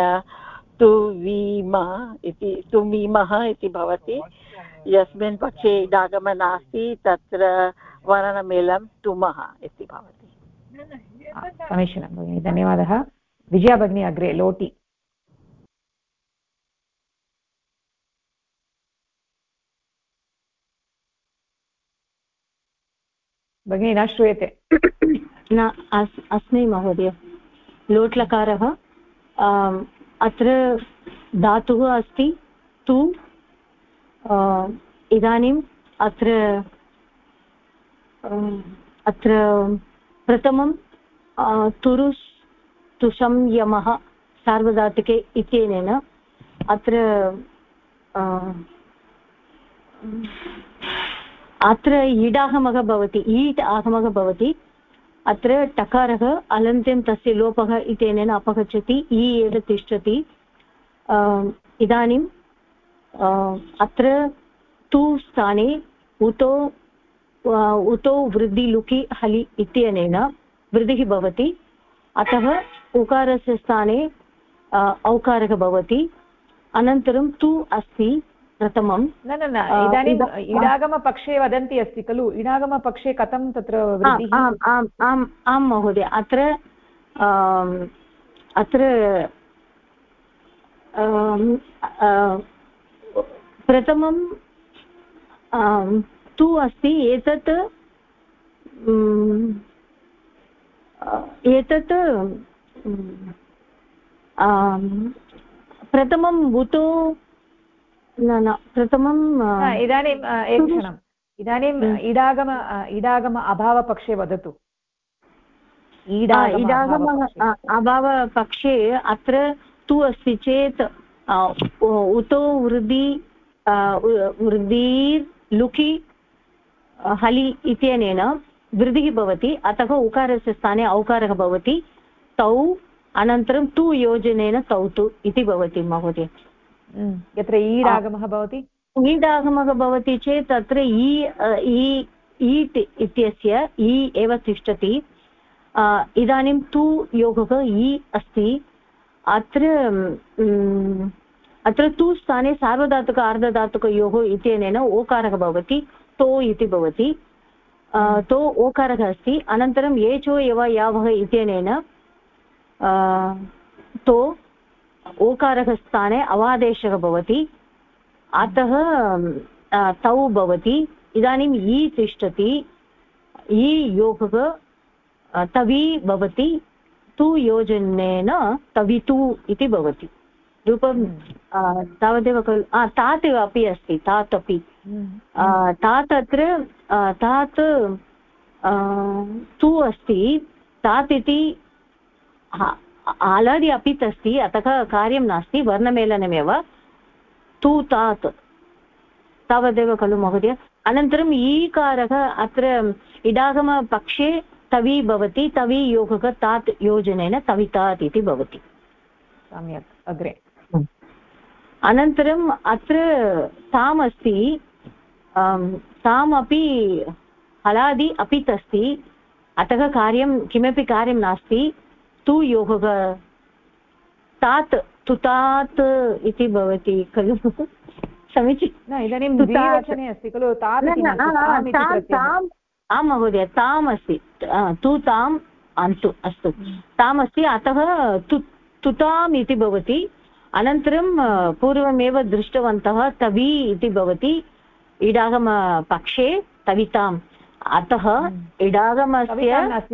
तुमीमः इति भवति यस्मिन् पक्षे इडागम नास्ति तत्र वर्णमेलं तुमः इति भवति समीचीनं भगिनि धन्यवादः विजया भगिनी अग्रे लोटि भगिनी न श्रूयते न अस्मि महोदय लोट्लकारः अत्र धातुः अस्ति तु इदानीम् अत्र प्रथमं तुषं यमः सार्वधातुके इत्यनेन अत्र ईडागमः भवति ईट् आगमः भवति अत्र टकारः अलन्त्यं तस्य लोपः इत्यनेन अपगच्छति ई एव तिष्ठति इदानीम् अत्र तु स्थाने उतो वृद्धिलुकि हलि इत्यनेन वृद्धिः भवति अतः उकारस्य स्थाने औकारः भवति अनन्तरं तु अस्ति प्रथमं न इदानीम् इडागमपक्षे वदन्ती अस्ति खलु इडागमपक्षे कथं तत्र वृद्धिः आं महोदय अत्र प्रथमं तु अस्ति एतत् प्रथमं भूतो न प्रथमं इदानीम् एकक्षणम् इदानीम् इडागम अभावपक्षे वदतु इडागम अभावपक्षे अत्र तु अस्ति चेत् उतो वृद्धिर्लुकि हलि इत्यनेन वृद्धिः भवति अतः उकारस्य स्थाने औकारः भवति तौ अनन्तरं तु योजनेन तौ तु इति भवति महोदय यत्र ईडागमः भवति ईडागमः भवति चेत् तत्र ईट् इत्यस्य ई एव तिष्ठति इदानीं तु योगः ई अस्ति अत्र तु स्थाने सार्वधातुक अर्धधातुकयोः इत्यनेन ओकारः भवति तो इति भवति तो ओकारः अस्ति अनन्तरं एचो एव यावः इत्यनेन तो ओकारः स्थाने अवादेशः भवति अतः तौ भवति इदानीम् ई तिष्ठति ई योगः तवि भवति तु योजनेन तवितु इति भवति रूपं तावदेव खलु तात् अपि अस्ति तात् अपि तात् अत्र तात् तु अस्ति तात् इति आलडि अपि अस्ति अतः कार्यं नास्ति वर्णमेलनमेव तु तात् तावदेव खलु महोदय अनन्तरम् ईकारः अत्र इडागमपक्षे तवि भवति तवि योगः तात् योजनेन तवितात् इति भवति सम्यक् अग्रे अनन्तरम् अत्र ताम् अस्ति ताम् अपि हलादि अपित् अस्ति अतः किमपि कार्यं नास्ति तु योगः तात् तुतात् इति भवति खलु समीचीनं इदानीं द्विवचने अस्ति खलु आं महोदय ताम् अस्ति तु ताम् अन्तु अस्तु ताम् अस्ति अतः तुताम् इति भवति अनन्तरं पूर्वमेव दृष्टवन्तः तवि इति भवति इडागमपक्षे तविताम् अतः इडागमस्य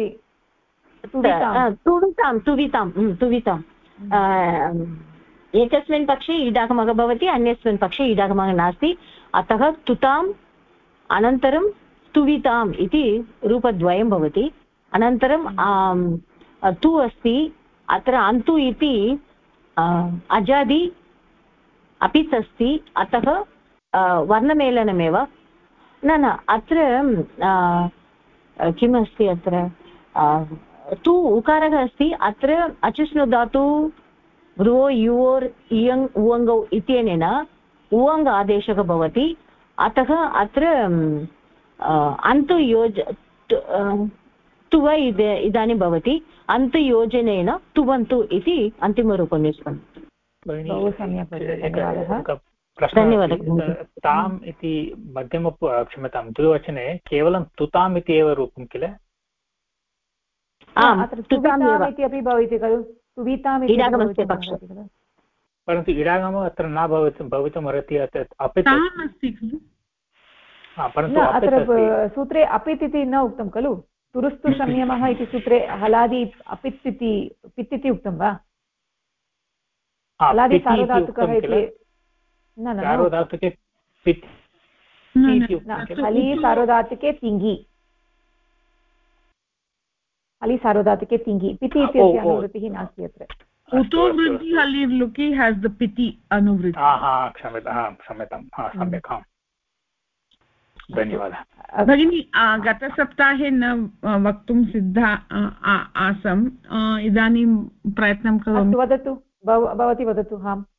तुविताम् एकस्मिन् पक्षे इडागमः भवति अन्यस्मिन् पक्षे इडागमः नास्ति अतः तुताम् अनन्तरं तुविताम् इति रूपद्वयं भवति अनन्तरं तु अस्ति अत्र अन्तु इति अजादि अपित् अस्ति, अतः वर्णमेलनमेव। न अत्र किमस्ति, अत्र तु उकारः अस्ति, अत्र अचुष्णु धातु रो युवोर् इयङ् उवङ्गौ इत्यनेन उवङ्ग आदेशः भवति, अतः अत्र अन्तयोज तुव इदानीं भवति, अन्तयोजनेन तुवन्तु इति अन्तिमरूपं निष्पन्नम्। बहु सम्यक्, धन्यवादः। धन्यवादः। ताम् इति मध्यम, क्षम्यतां, द्विवचने केवलं तुताम् इति एव रूपं किल? इति अपि भवति खलु, परन्तु इडागमः अत्र न भवितुमर्हति, अपि परन्तु अत्र सूत्रे अपित् इति न उक्तं खलु, तुरुस्तु संयमः इति सूत्रे हलादि अपित् इति पित् इति उक्तं वा? हलादि सार्वधातुकः इति हलि सार्वधातुके तिङि, हलि सार्वधातुके तिङि, पिति इत्यस्य अनुवृत्तिः नास्ति अत्र। उतो वृद्धि हलि लुकि हेस् द पिति अनुवृत्ति। क्षम्यतां, सम्यक्, धन्यवादः भगिनी। गतसप्ताहे न वक्तुं सिद्धा आसम्, इदानीं प्रयत्नं करोमि। वदतु, भवती वदतु।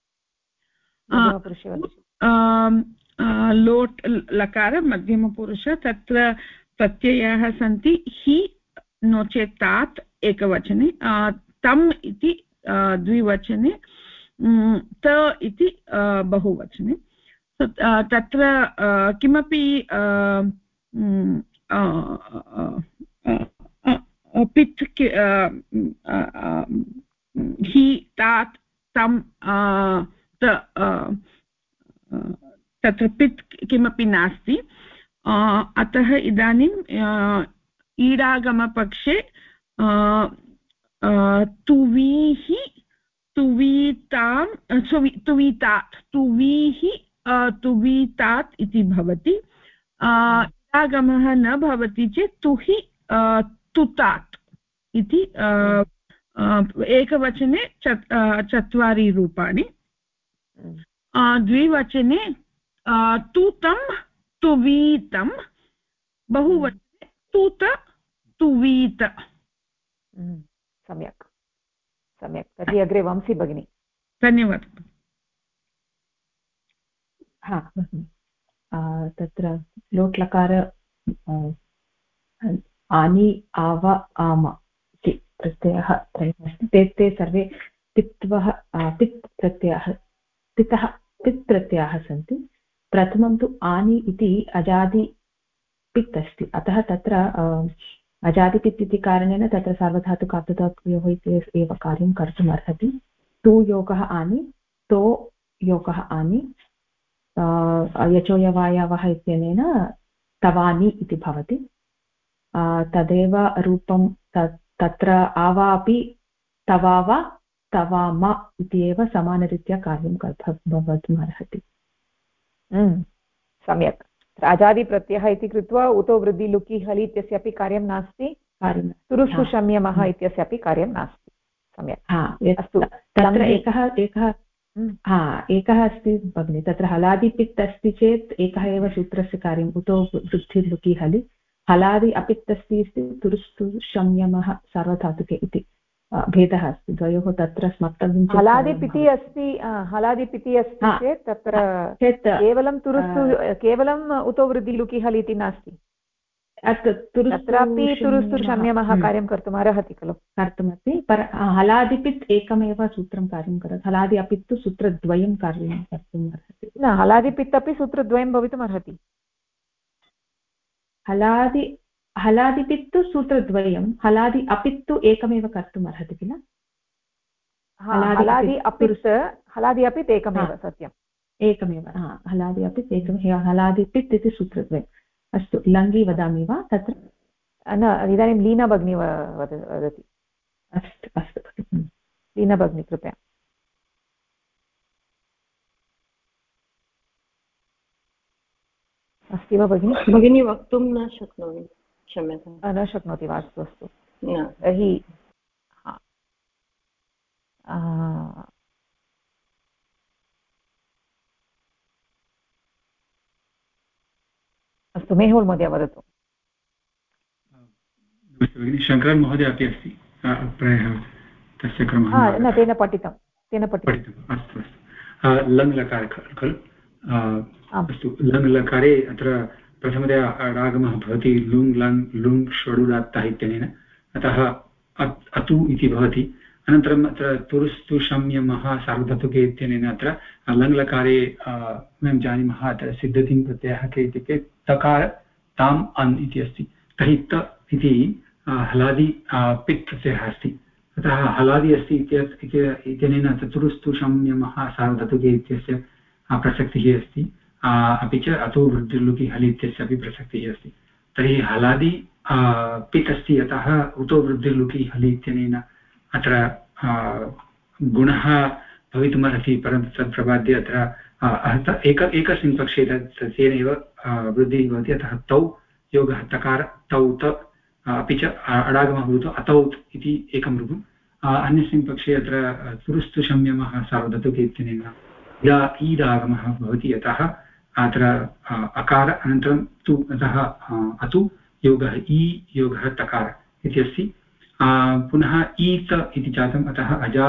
लोट् लकार मध्यमपुरुष, तत्र प्रत्ययाः सन्ति हि नो चेत् तात् एकवचने, तम् इति द्विवचने, त इति बहुवचने। तत्र किमपि पित् हि तात् तं तत्र पित् किमपि नास्ति, अतः इदानीम् ईडागमपक्षे तुवीः तुवीतां तुवीतात् तुवीः तुवीतात् इति भवति। ईडागमः न भवति चेत् तुहि तुतात् इति एकवचने चत्वारि रूपाणि, द्विवचने तूतं तुवीतं, बहुवचने तूत तुवीत। सम्यक् सम्यक्। तर्हि अग्रे वंशी भगिनी। धन्यवादः। तत्र लोट् लकार आनि आव आम इति प्रत्ययः त्रयः अस्ति। ते सर्वे तित्वः पित् प्रत्ययः पित् प्रत्ययाः सन्ति। प्रथमं तु आनि इति अजादि पित् अस्ति, अतः तत्र अजादिपित् इति कारणेन तत्र सार्वधातुकार्धधातुकयोः इति एव कार्यं कर्तुम् अर्हति। तु योगः आनि, तो योगः आनि, यचोयवायावः इत्यनेन तवानि इति भवति। तदेव रूपं तत्र आवा अपि तवाव तवाम इति एव समानरीत्या कार्यं भवितुम् अर्हति। सम्यक्। अजादिप्रत्ययः इति कृत्वा उतो वृद्धि लुकि हलि इत्यस्यापि कार्यं नास्ति, तुरुस्तु शम्यमः इत्यस्यापि कार्यं नास्ति। सम्यक्। अस्तु, तत्र एकः अस्ति भगिनि, तत्र हलादिपित् अस्ति चेत् एकः एव सूत्रस्य कार्यम्, उतो वृद्धि लुकि हलि। हलादि अपित् अस्ति तुरुस्तु शम्यमः सार्वधातुके इति भेदः अस्ति द्वयोः। तत्र स्मर्तव्यं चेत् हलादिपिति अस्ति, हलादिपिति अस्ति चेत् तत्र केवलं तुरुस्तु, केवलम् उतो वृद्धि लुकि हलि इति नास्ति, तत्रापि तुरुस्तु शम्यमः कार्यं कर्तुम् अर्हति खलु। कर्तुमपि, पर हलादिपित् एकमेव सूत्रं कार्यं करोति, हलादि अपित् तु सूत्रद्वयं कार्यं कर्तुम् अर्हति। न, हलादिपित् अपि सूत्रद्वयं भवितुम् अर्हति। हलादिपित् तु सूत्रद्वयं, हलादि अपित् तु एकमेव कर्तुम् अर्हति किल। हलादि अपित् एकमेव, सत्यम्, एकमेव। हलादि अपित् एकमेव, हलादिपित् इति सूत्रद्वयम्। अस्तु, लङ्घि वदामि वा तत्र? न, इदानीं लीना भगिनी वदति। अस्तु अस्तु, लीना भगिनी कृपया। अस्ति वा भगिनि? भगिनी वक्तुं न शक्नोमि, क्षम्यतां। न शक्नोति वा? अस्तु अस्तु। तर्हि अस्तु मेहुल् महोदय वदतु। शङ्करन् महोदय अपि अस्ति प्रायः तस्य क्रमः न तेन पठितं अस्तु अस्तु लङ् लकार खलु अस्तु लङ् लकारे अत्र प्रथमतया अडागमः भवति लुङ् लङ् लुङ् षडुदात्तः इत्यनेन अतः अतु इति भवति। अनन्तरम् अत्र तुरुस्तु शम्यमः सार्वधातुके इत्यनेन अत्र लङ् लकारे वयं जानीमः अत्र सिद्धतिं प्रत्ययः के इत्युक्ते तकार ताम् अन् इति अस्ति। तर्हि त इति हलादि पित् प्रत्ययः अस्ति। अतः हलादि अस्ति इत्यनेन चतुरुस्तु शम्यमः सार्वधातुके इत्यस्य प्रसक्तिः अस्ति। अपि च अतो वृद्धिर्लुकि हलि इत्यस्य अपि प्रसक्तिः अस्ति। तर्हि हलादि पित् अस्ति अतः उतो वृद्धिर्लुकि हलि इत्यनेन अत्र गुणः भवितुमर्हति, परन्तु तत् प्रबाद्य अत्र एकस्मिन् पक्षे तेनैव वृद्धिः भवति। अतः तौ योगः तकार तौ त अपि च अडागमः भवतु अतौत् इति एकं रूपम्। अन्यस्मिन् पक्षे अत्र तुरुस्तु शम्यमः सार्वधातुके इत्यनेन ईडागमः भवति। अतः अत्र अकार अनन्तरं तु अतः अतु योगः ई योगः तकार इति अस्ति। पुनः ईत इति जातम् अतः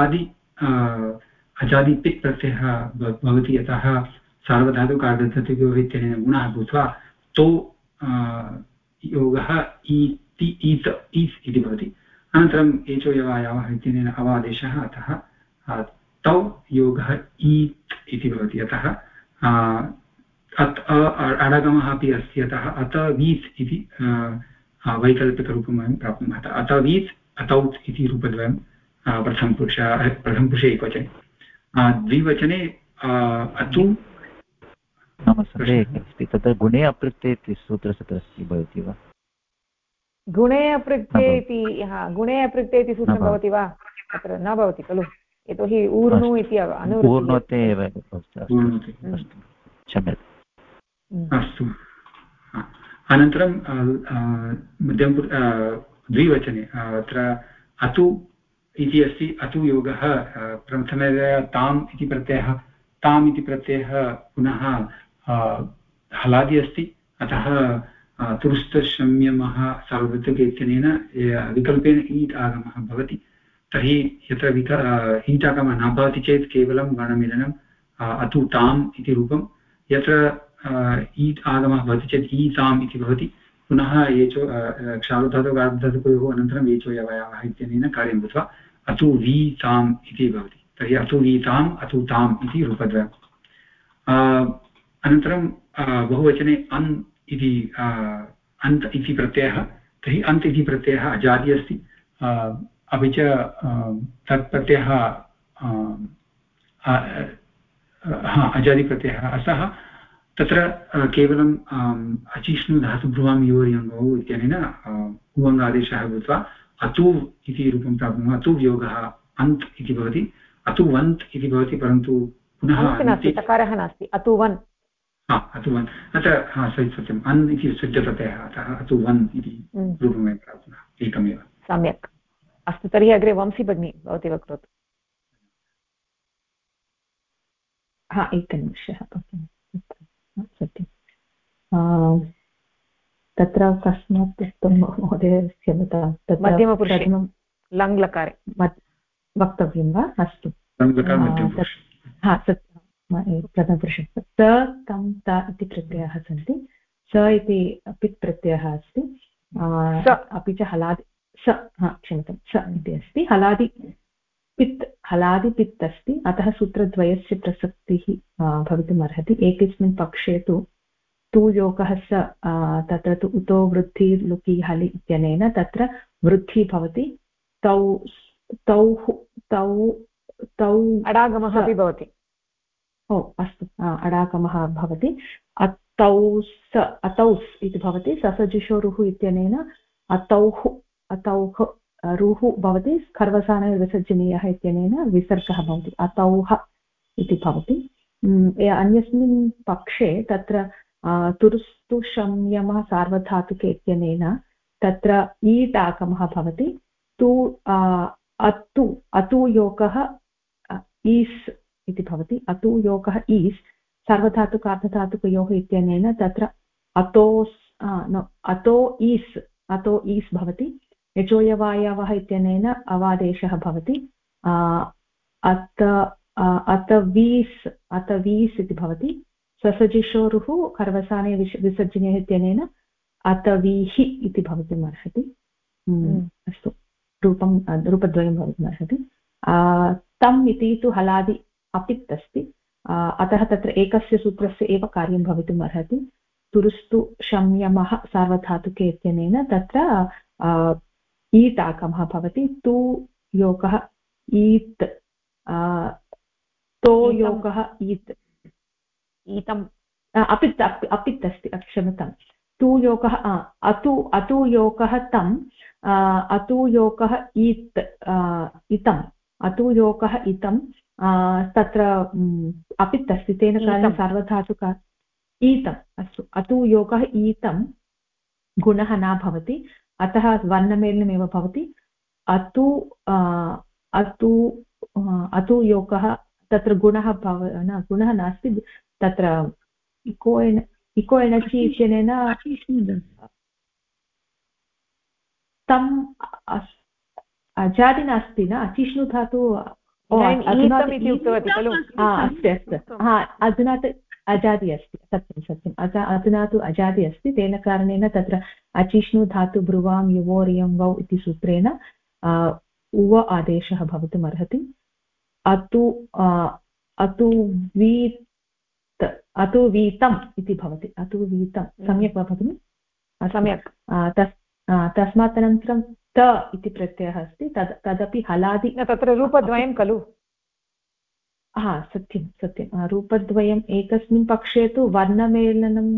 अजादि पित् प्रत्ययः भवति। अतः सार्वधातुकार्धधातुकयोः इत्यनेन गुणः भूत्वा तो योगः ईत ईस् इति भवति। अनन्तरम् एचो यवायावः इत्यनेन अवादेशः अतः तौ योगः ईत् इति भवति। अतः अडगमः अपि अस्ति। अतः अत वीत् इति वैकल्पिकरूपं वयं प्राप्नुमः। अतवीत् अतौत् इति रूपद्वयं प्रथमपुरुषे एकवचने। द्विवचने अतु अस्ति तत्र गुणे अप्रत्यये इति सूत्रस्य अस्ति भवति वा? गुणे अप्रत्यये इति सूत्रं भवति वा? अत्र न भवति खलु, यतोहि ऊर्णु इति अनुवृत्ति एव क्षम्यते। अस्तु अनन्तरं द्विवचने अत्र अतु इति अस्ति। अतु योगः प्रथमतया ताम् इति प्रत्ययः पुनः हलादि अस्ति। अतः तुरुस्तशम्यमः सार्वधातुके इत्यनेन विकल्पेन ईट् आगमः भवति। तर्हि यत्र ईट् आगमः न भवति चेत् केवलं वर्णमेलनम् अतु ताम् इति रूपं। यत्र ईट् आगमः भवति चेत् ईताम् इति भवति। पुनः एचो क्षारुधातुकार्धधातुकयोः अनन्तरम् एचो यवयावः इत्यनेन कार्यं भूत्वा अतु वीताम् इति भवति। तर्हि अतु वीताम् अतु ताम् इति रूपद्वयम्। अनन्तरं बहुवचने अन् इति अन्त् इति प्रत्ययः। तर्हि अन्त् इति प्रत्ययः अजादि अस्ति। अपि च तत् प्रत्ययः अजादिप्रत्ययः अतः तत्र केवलम् अचिष्णु धातुभ्रुवां योर्यङ्गौ इत्यनेन उवङ्गादेशः भूत्वा अतु इति रूपं प्राप्नुमः। अतु योगः अन्त् इति भवति। अतुवन्त् इति भवति, परन्तु पुनः तकारः नास्ति, अतुवन् अतुवन् अत्र सत्यम् अन् इति सिद्धप्रत्ययः। अतः अतुवन् इति रूपं वयं प्राप्नुमः एकमेव। सम्यक् अस्तु, तर्हि अग्रे वंशी भगिनी भवती वा करोतु। एकनिमिषः सत्यं तत्र कस्मात् उक्तं महोदय क्षम्यतां, तत्र मध्यमपुरुषे लङ् लकारे वक्तव्यं वा? अस्तु प्रथमपुरुषं त तं त इति प्रत्ययाः सन्ति। स इति पित् प्रत्ययः अस्ति। अपि च हलादि क्षम्यतां स इति अस्ति। हलादि पित् अस्ति। अतः सूत्रद्वयस्य प्रसक्तिः भवितुमर्हति। एकस्मिन् पक्षे तु योगः स तत्र तु उतो वृद्धि लुकि हलि इत्यनेन तत्र वृद्धिः भवति। तौ अडागमः अपि भवति। अस्तु, अडागमः भवति। अतौस् इति भवति। ससजुषोरुः इत्यनेन अतौः रुः भवति। खर्वसाने विसर्जनीयः इत्यनेन विसर्गः भवति। अतौः इति भवति। अन्यस्मिन् पक्षे तत्र तुरुस्तु शम्यमः सार्वधातुके इत्यनेन तत्र ईट् आगमः भवति। अतु योगः ईस् इति भवति। अतु योगः ईस् सार्वधातुकार्धधातुकयोः इत्यनेन तत्र अतो ईस् भवति यचोयवायवः इत्यनेन अवादेशः भवति अतवीस् इति भवति ससजिषोरुः खर्वसाने विसर्जनीयः इत्यनेन अतवीः इति भवितुमर्हति अस्तु रूपद्वयं भवितुमर्हति तम् इति तु हलादि अपित् अस्ति अतः तत्र एकस्य सूत्रस्य एव कार्यं भवितुम् अर्हति तुरुस्तु शम्यमः सार्वधातुके इत्यनेन तत्र ईट् आगमः भवति तु योगः ईत् तो योगः ईत् ईतम् अपित् अस्ति क्षम्यतां तु योगः अतु योगः तम् अतु योगः ईत् इतम् अतु योगः इतं तत्र अपित् अस्ति तेन कारणेन सार्वधातुक ईतम् अस्तु अतु योगः ईतं गुणः न भवति अतः वर्णमेलनमेव भवति अतु अतु योगः तत्र गुणः गुणः नास्ति तत्र इको एणचि इत्यनेन तम् अजादि नास्ति न अचिष्णु धातु इति उक्तवती खलु अस्ति अस्तु अधुना तु अजादि अस्ति सत्यं अधुना तु अजादि अस्ति तेन कारणेन तत्र अचिष्णु धातु ब्रुवां युवोरियं वौ इति सूत्रेण उव आदेशः भवितुमर्हति अतु वीतम् इति भवति अतु वीतं सम्यक् वा भगिनि सम्यक् तस्मात् अनन्तरं त इति प्रत्ययः अस्ति तदपि हलादि तत्र रूपद्वयं खलु सत्यं रूपद्वयम् एकस्मिन् पक्षे तु वर्णमेलनम्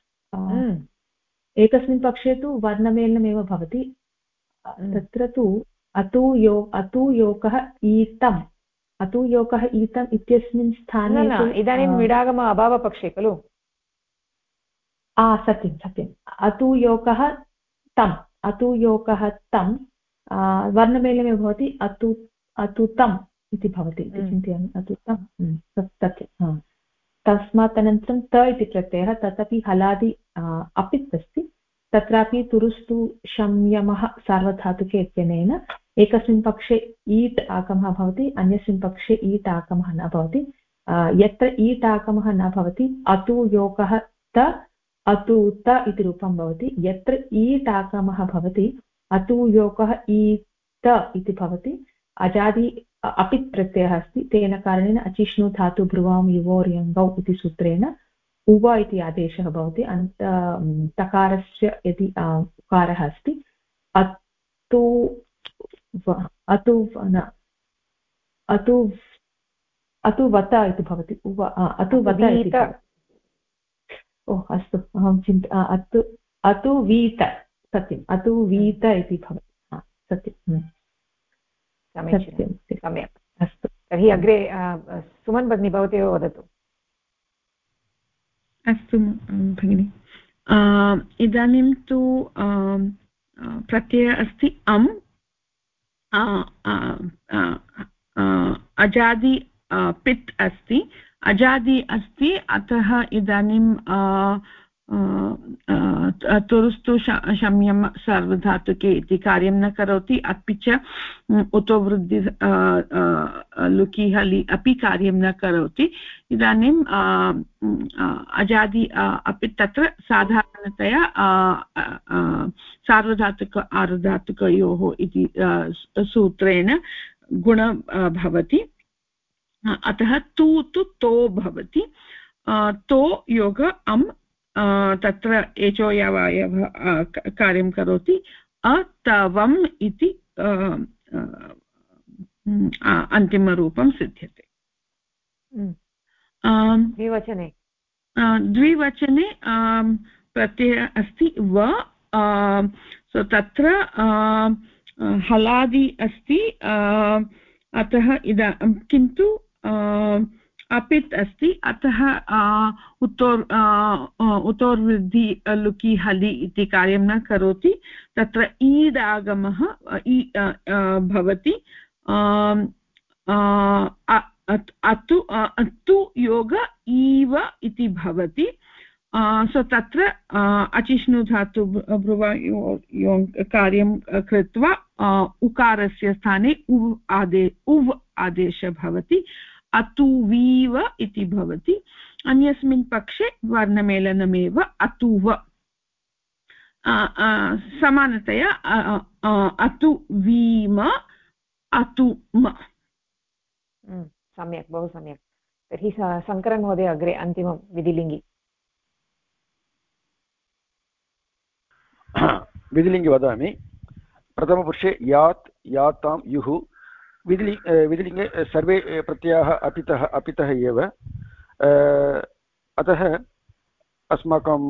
एकस्मिन् पक्षे तु वर्णमेलनमेव भवति तत्र तु अतु योगः ईतम् अतु योगः ईतम् इत्यस्मिन् स्थाने इदानीं विडागम अभावपक्षे खलु सत्यं अतु योगः तम् अतु योगः तं वर्णमेलनमेव भवति अतु तम् इति भवति इति चिन्तयामि अतु तं सत्यं तस्मात् अनन्तरं त इति प्रत्ययः तदपि हलादि अपित् अस्ति तत्रापि तुरुस्तु शम्यमः सार्वधातुके इत्यनेन एकस्मिन् पक्षे ईट् आगमः भवति अन्यस्मिन् पक्षे ईट् आगमः न भवति यत्र ईट् आगमः न भवति अतु योगः त अतु त इति रूपं भवति यत्र ईट् आगमः भवति अतु योगः ईत इति भवति अजादि अपित् प्रत्ययः अस्ति तेन कारणेन अचिष्णु धातु ब्रुवां युवोर्यङ्गौ इति सूत्रेण उव इति आदेशः भवति तकारस्य यदि उकारः अस्ति अतु वत इति भवति अतु वत इति अस्तु अहं अतु वीत सत्यम् अतु वीत इति भवति सत्यं समीचीनं सम्यक् अस्तु तर्हि अग्रे सुमन् भगिनी भवती एव वदतु अस्तु भगिनि इदानीं तु प्रत्ययः अस्ति अम् अजादि पित् अस्ति अजादि अस्ति अतः इदानीं तुरुस्तु शम्यं सार्वधातुके इति कार्यं न करोति अपि च उतो वृद्धि लुकि हलि अपि कार्यं न करोति इदानीं अजादि अपि तत्र साधारणतया सार्वधातुक आर्धधातुकयोः इति सूत्रेण गुण भवति अतः तु तो भवति तो योग अम् तत्र एचोयवायवः कार्यं करोति अतवम् इति अन्तिमरूपं सिद्ध्यते द्विवचने प्रत्ययः अस्ति व सो तत्र हलादि अस्ति अतः किन्तु अपित् अस्ति अतः उतोर्वृद्धि लुकि हलि इति कार्यं न करोति तत्र ईदागमः भवति अतु योग ईव इति भवति सो तत्र अचिष्णुधातु भ्रुवयोः कार्यं कृत्वा उकारस्य स्थाने उव् आदेशः भवति अतुवीव इति भवति अन्यस्मिन् पक्षे वर्णमेलनमेव अतुव समानतया अतुवीम अतुम सम्यक् बहु सम्यक् तर्हि शङ्करन् महोदय अग्रे अन्तिमं विधिलिङ्गि विधिलिङ्गि वदामि प्रथमपुरुषे यात् यातां युः विधिलिङ्गे सर्वे प्रत्ययाः अपितः एव अतः अस्माकं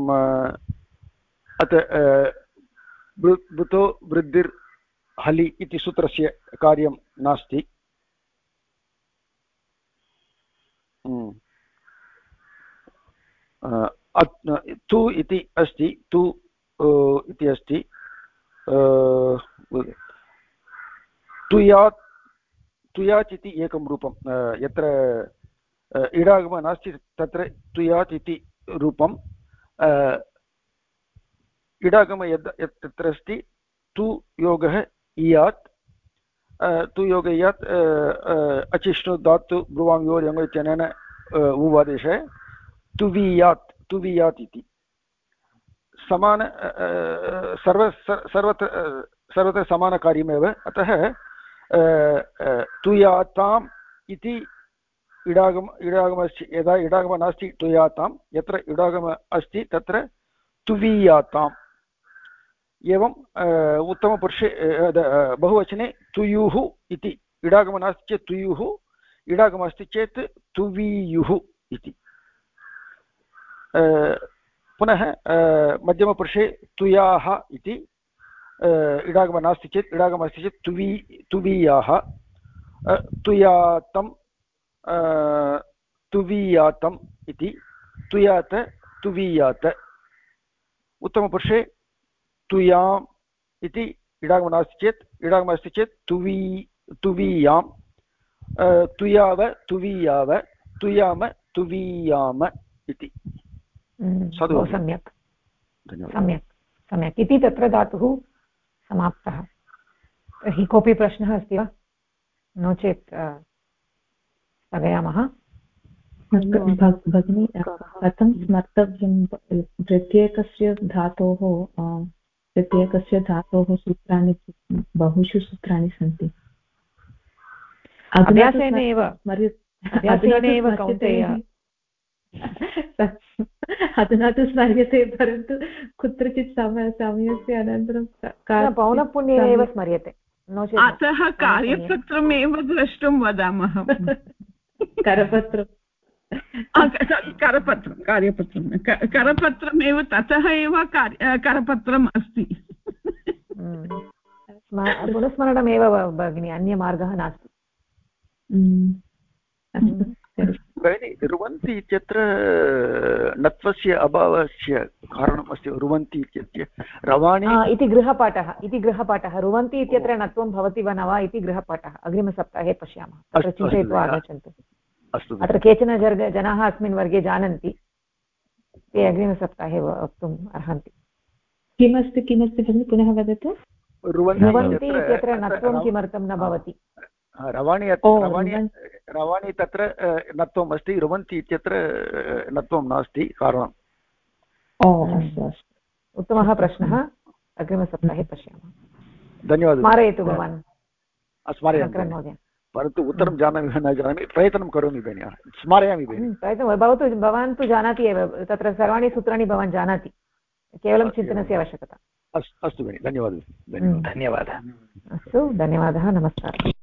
भृतो वृद्धिर् हलि इति सूत्रस्य कार्यं नास्ति तु इति अस्ति तु इति अस्ति तुयात् इति एकं रूपं यत्र इडागमः नास्ति तत्र तुयात् इति रूपं इडागमः यत्र अस्ति तु योगः इयात् तु योग इयात् अचिष्णु धातु ब्रुवां योर्यङ्गो इत्यनेन उवादेशः तुवीयात् इति समान सर्वत्र समानकार्यमेव अतः तुयाताम् इति इडागमस्य यदा इडागमः नास्ति तुयातां यत्र इडागमः अस्ति तत्र तुवीयाताम् एवं उत्तमपुरुषे बहुवचने तुयुः इति इडागमः नास्ति चेत् तुयुः इडागमः अस्ति चेत् तुवीयुः इति पुनः मध्यमपुरुषे तुयाः इति इडागमः नास्ति चेत् इडागमः अस्ति चेत् तुवीयाः तुयातं तुवीयातम् इति तुयात तुवीयात उत्तमपुरुषे तुयाम् इति इडागमः नास्ति चेत् इडागमः अस्ति चेत् तुवीयां तुयाव तुवीयाव तुयाम तुवीयाम इति बहु सम्यक् सम्यक् सम्यक् इति तत्र धातुः समाप्तः तर्हि कोऽपि प्रश्नः अस्ति वा नो चेत् स्थगयामः भगिनी कथं स्मर्तव्यं प्रत्येकस्य धातोः सूत्राणि बहुषु सूत्राणि सन्ति अभ्यासेन एव कौन्तेय अधुना तु स्मर्यते परन्तु कुत्रचित् समयस्य अनन्तरं पौनःपुन्ये एव स्मर्यते अतः कार्यपत्रमेव द्रष्टुं वदामः करपत्रमेव ततः एव करपत्रम् अस्ति पुनस्मरणमेव भगिनि अन्यमार्गः नास्ति भगिनि रुवन्ति इत्यत्र नत्वस्य अभावस्य कारणम् अस्ति रुवन्ति इत्यस्य रवाणि इति गृहपाठः रुवन्ति इत्यत्र नत्वं भवति वा न वा इति गृहपाठः अग्रिमसप्ताहे पश्यामः तत्र चिन्तयित्वा आगच्छन्तु अस्तु अत्र केचन जनाः अस्मिन् वर्गे जानन्ति ते अग्रिमसप्ताहे वक्तुम् अर्हन्ति किमस्ति भगिनि पुनः वदतु रुवन्ति इत्यत्र नत्वं किमर्थं न भवति रवाणि तत्र नत्वम् अस्ति रुवन्ति इत्यत्र नत्वं नास्ति कारणम् उत्तमः प्रश्नः अग्रिमसप्ताहे पश्यामः धन्यवादः स्मारयतु भवान् स्मारयामि परन्तु उत्तरं जानामि न जानामि प्रयत्नं करोमि भगिनि स्मारयामि भगिनि भवान् तु जानाति एव तत्र सर्वाणि सूत्राणि भवान् जानाति केवलं चिन्तनस्य आवश्यकता अस्तु भगिनि धन्यवादः अस्तु धन्यवादः नमस्कारः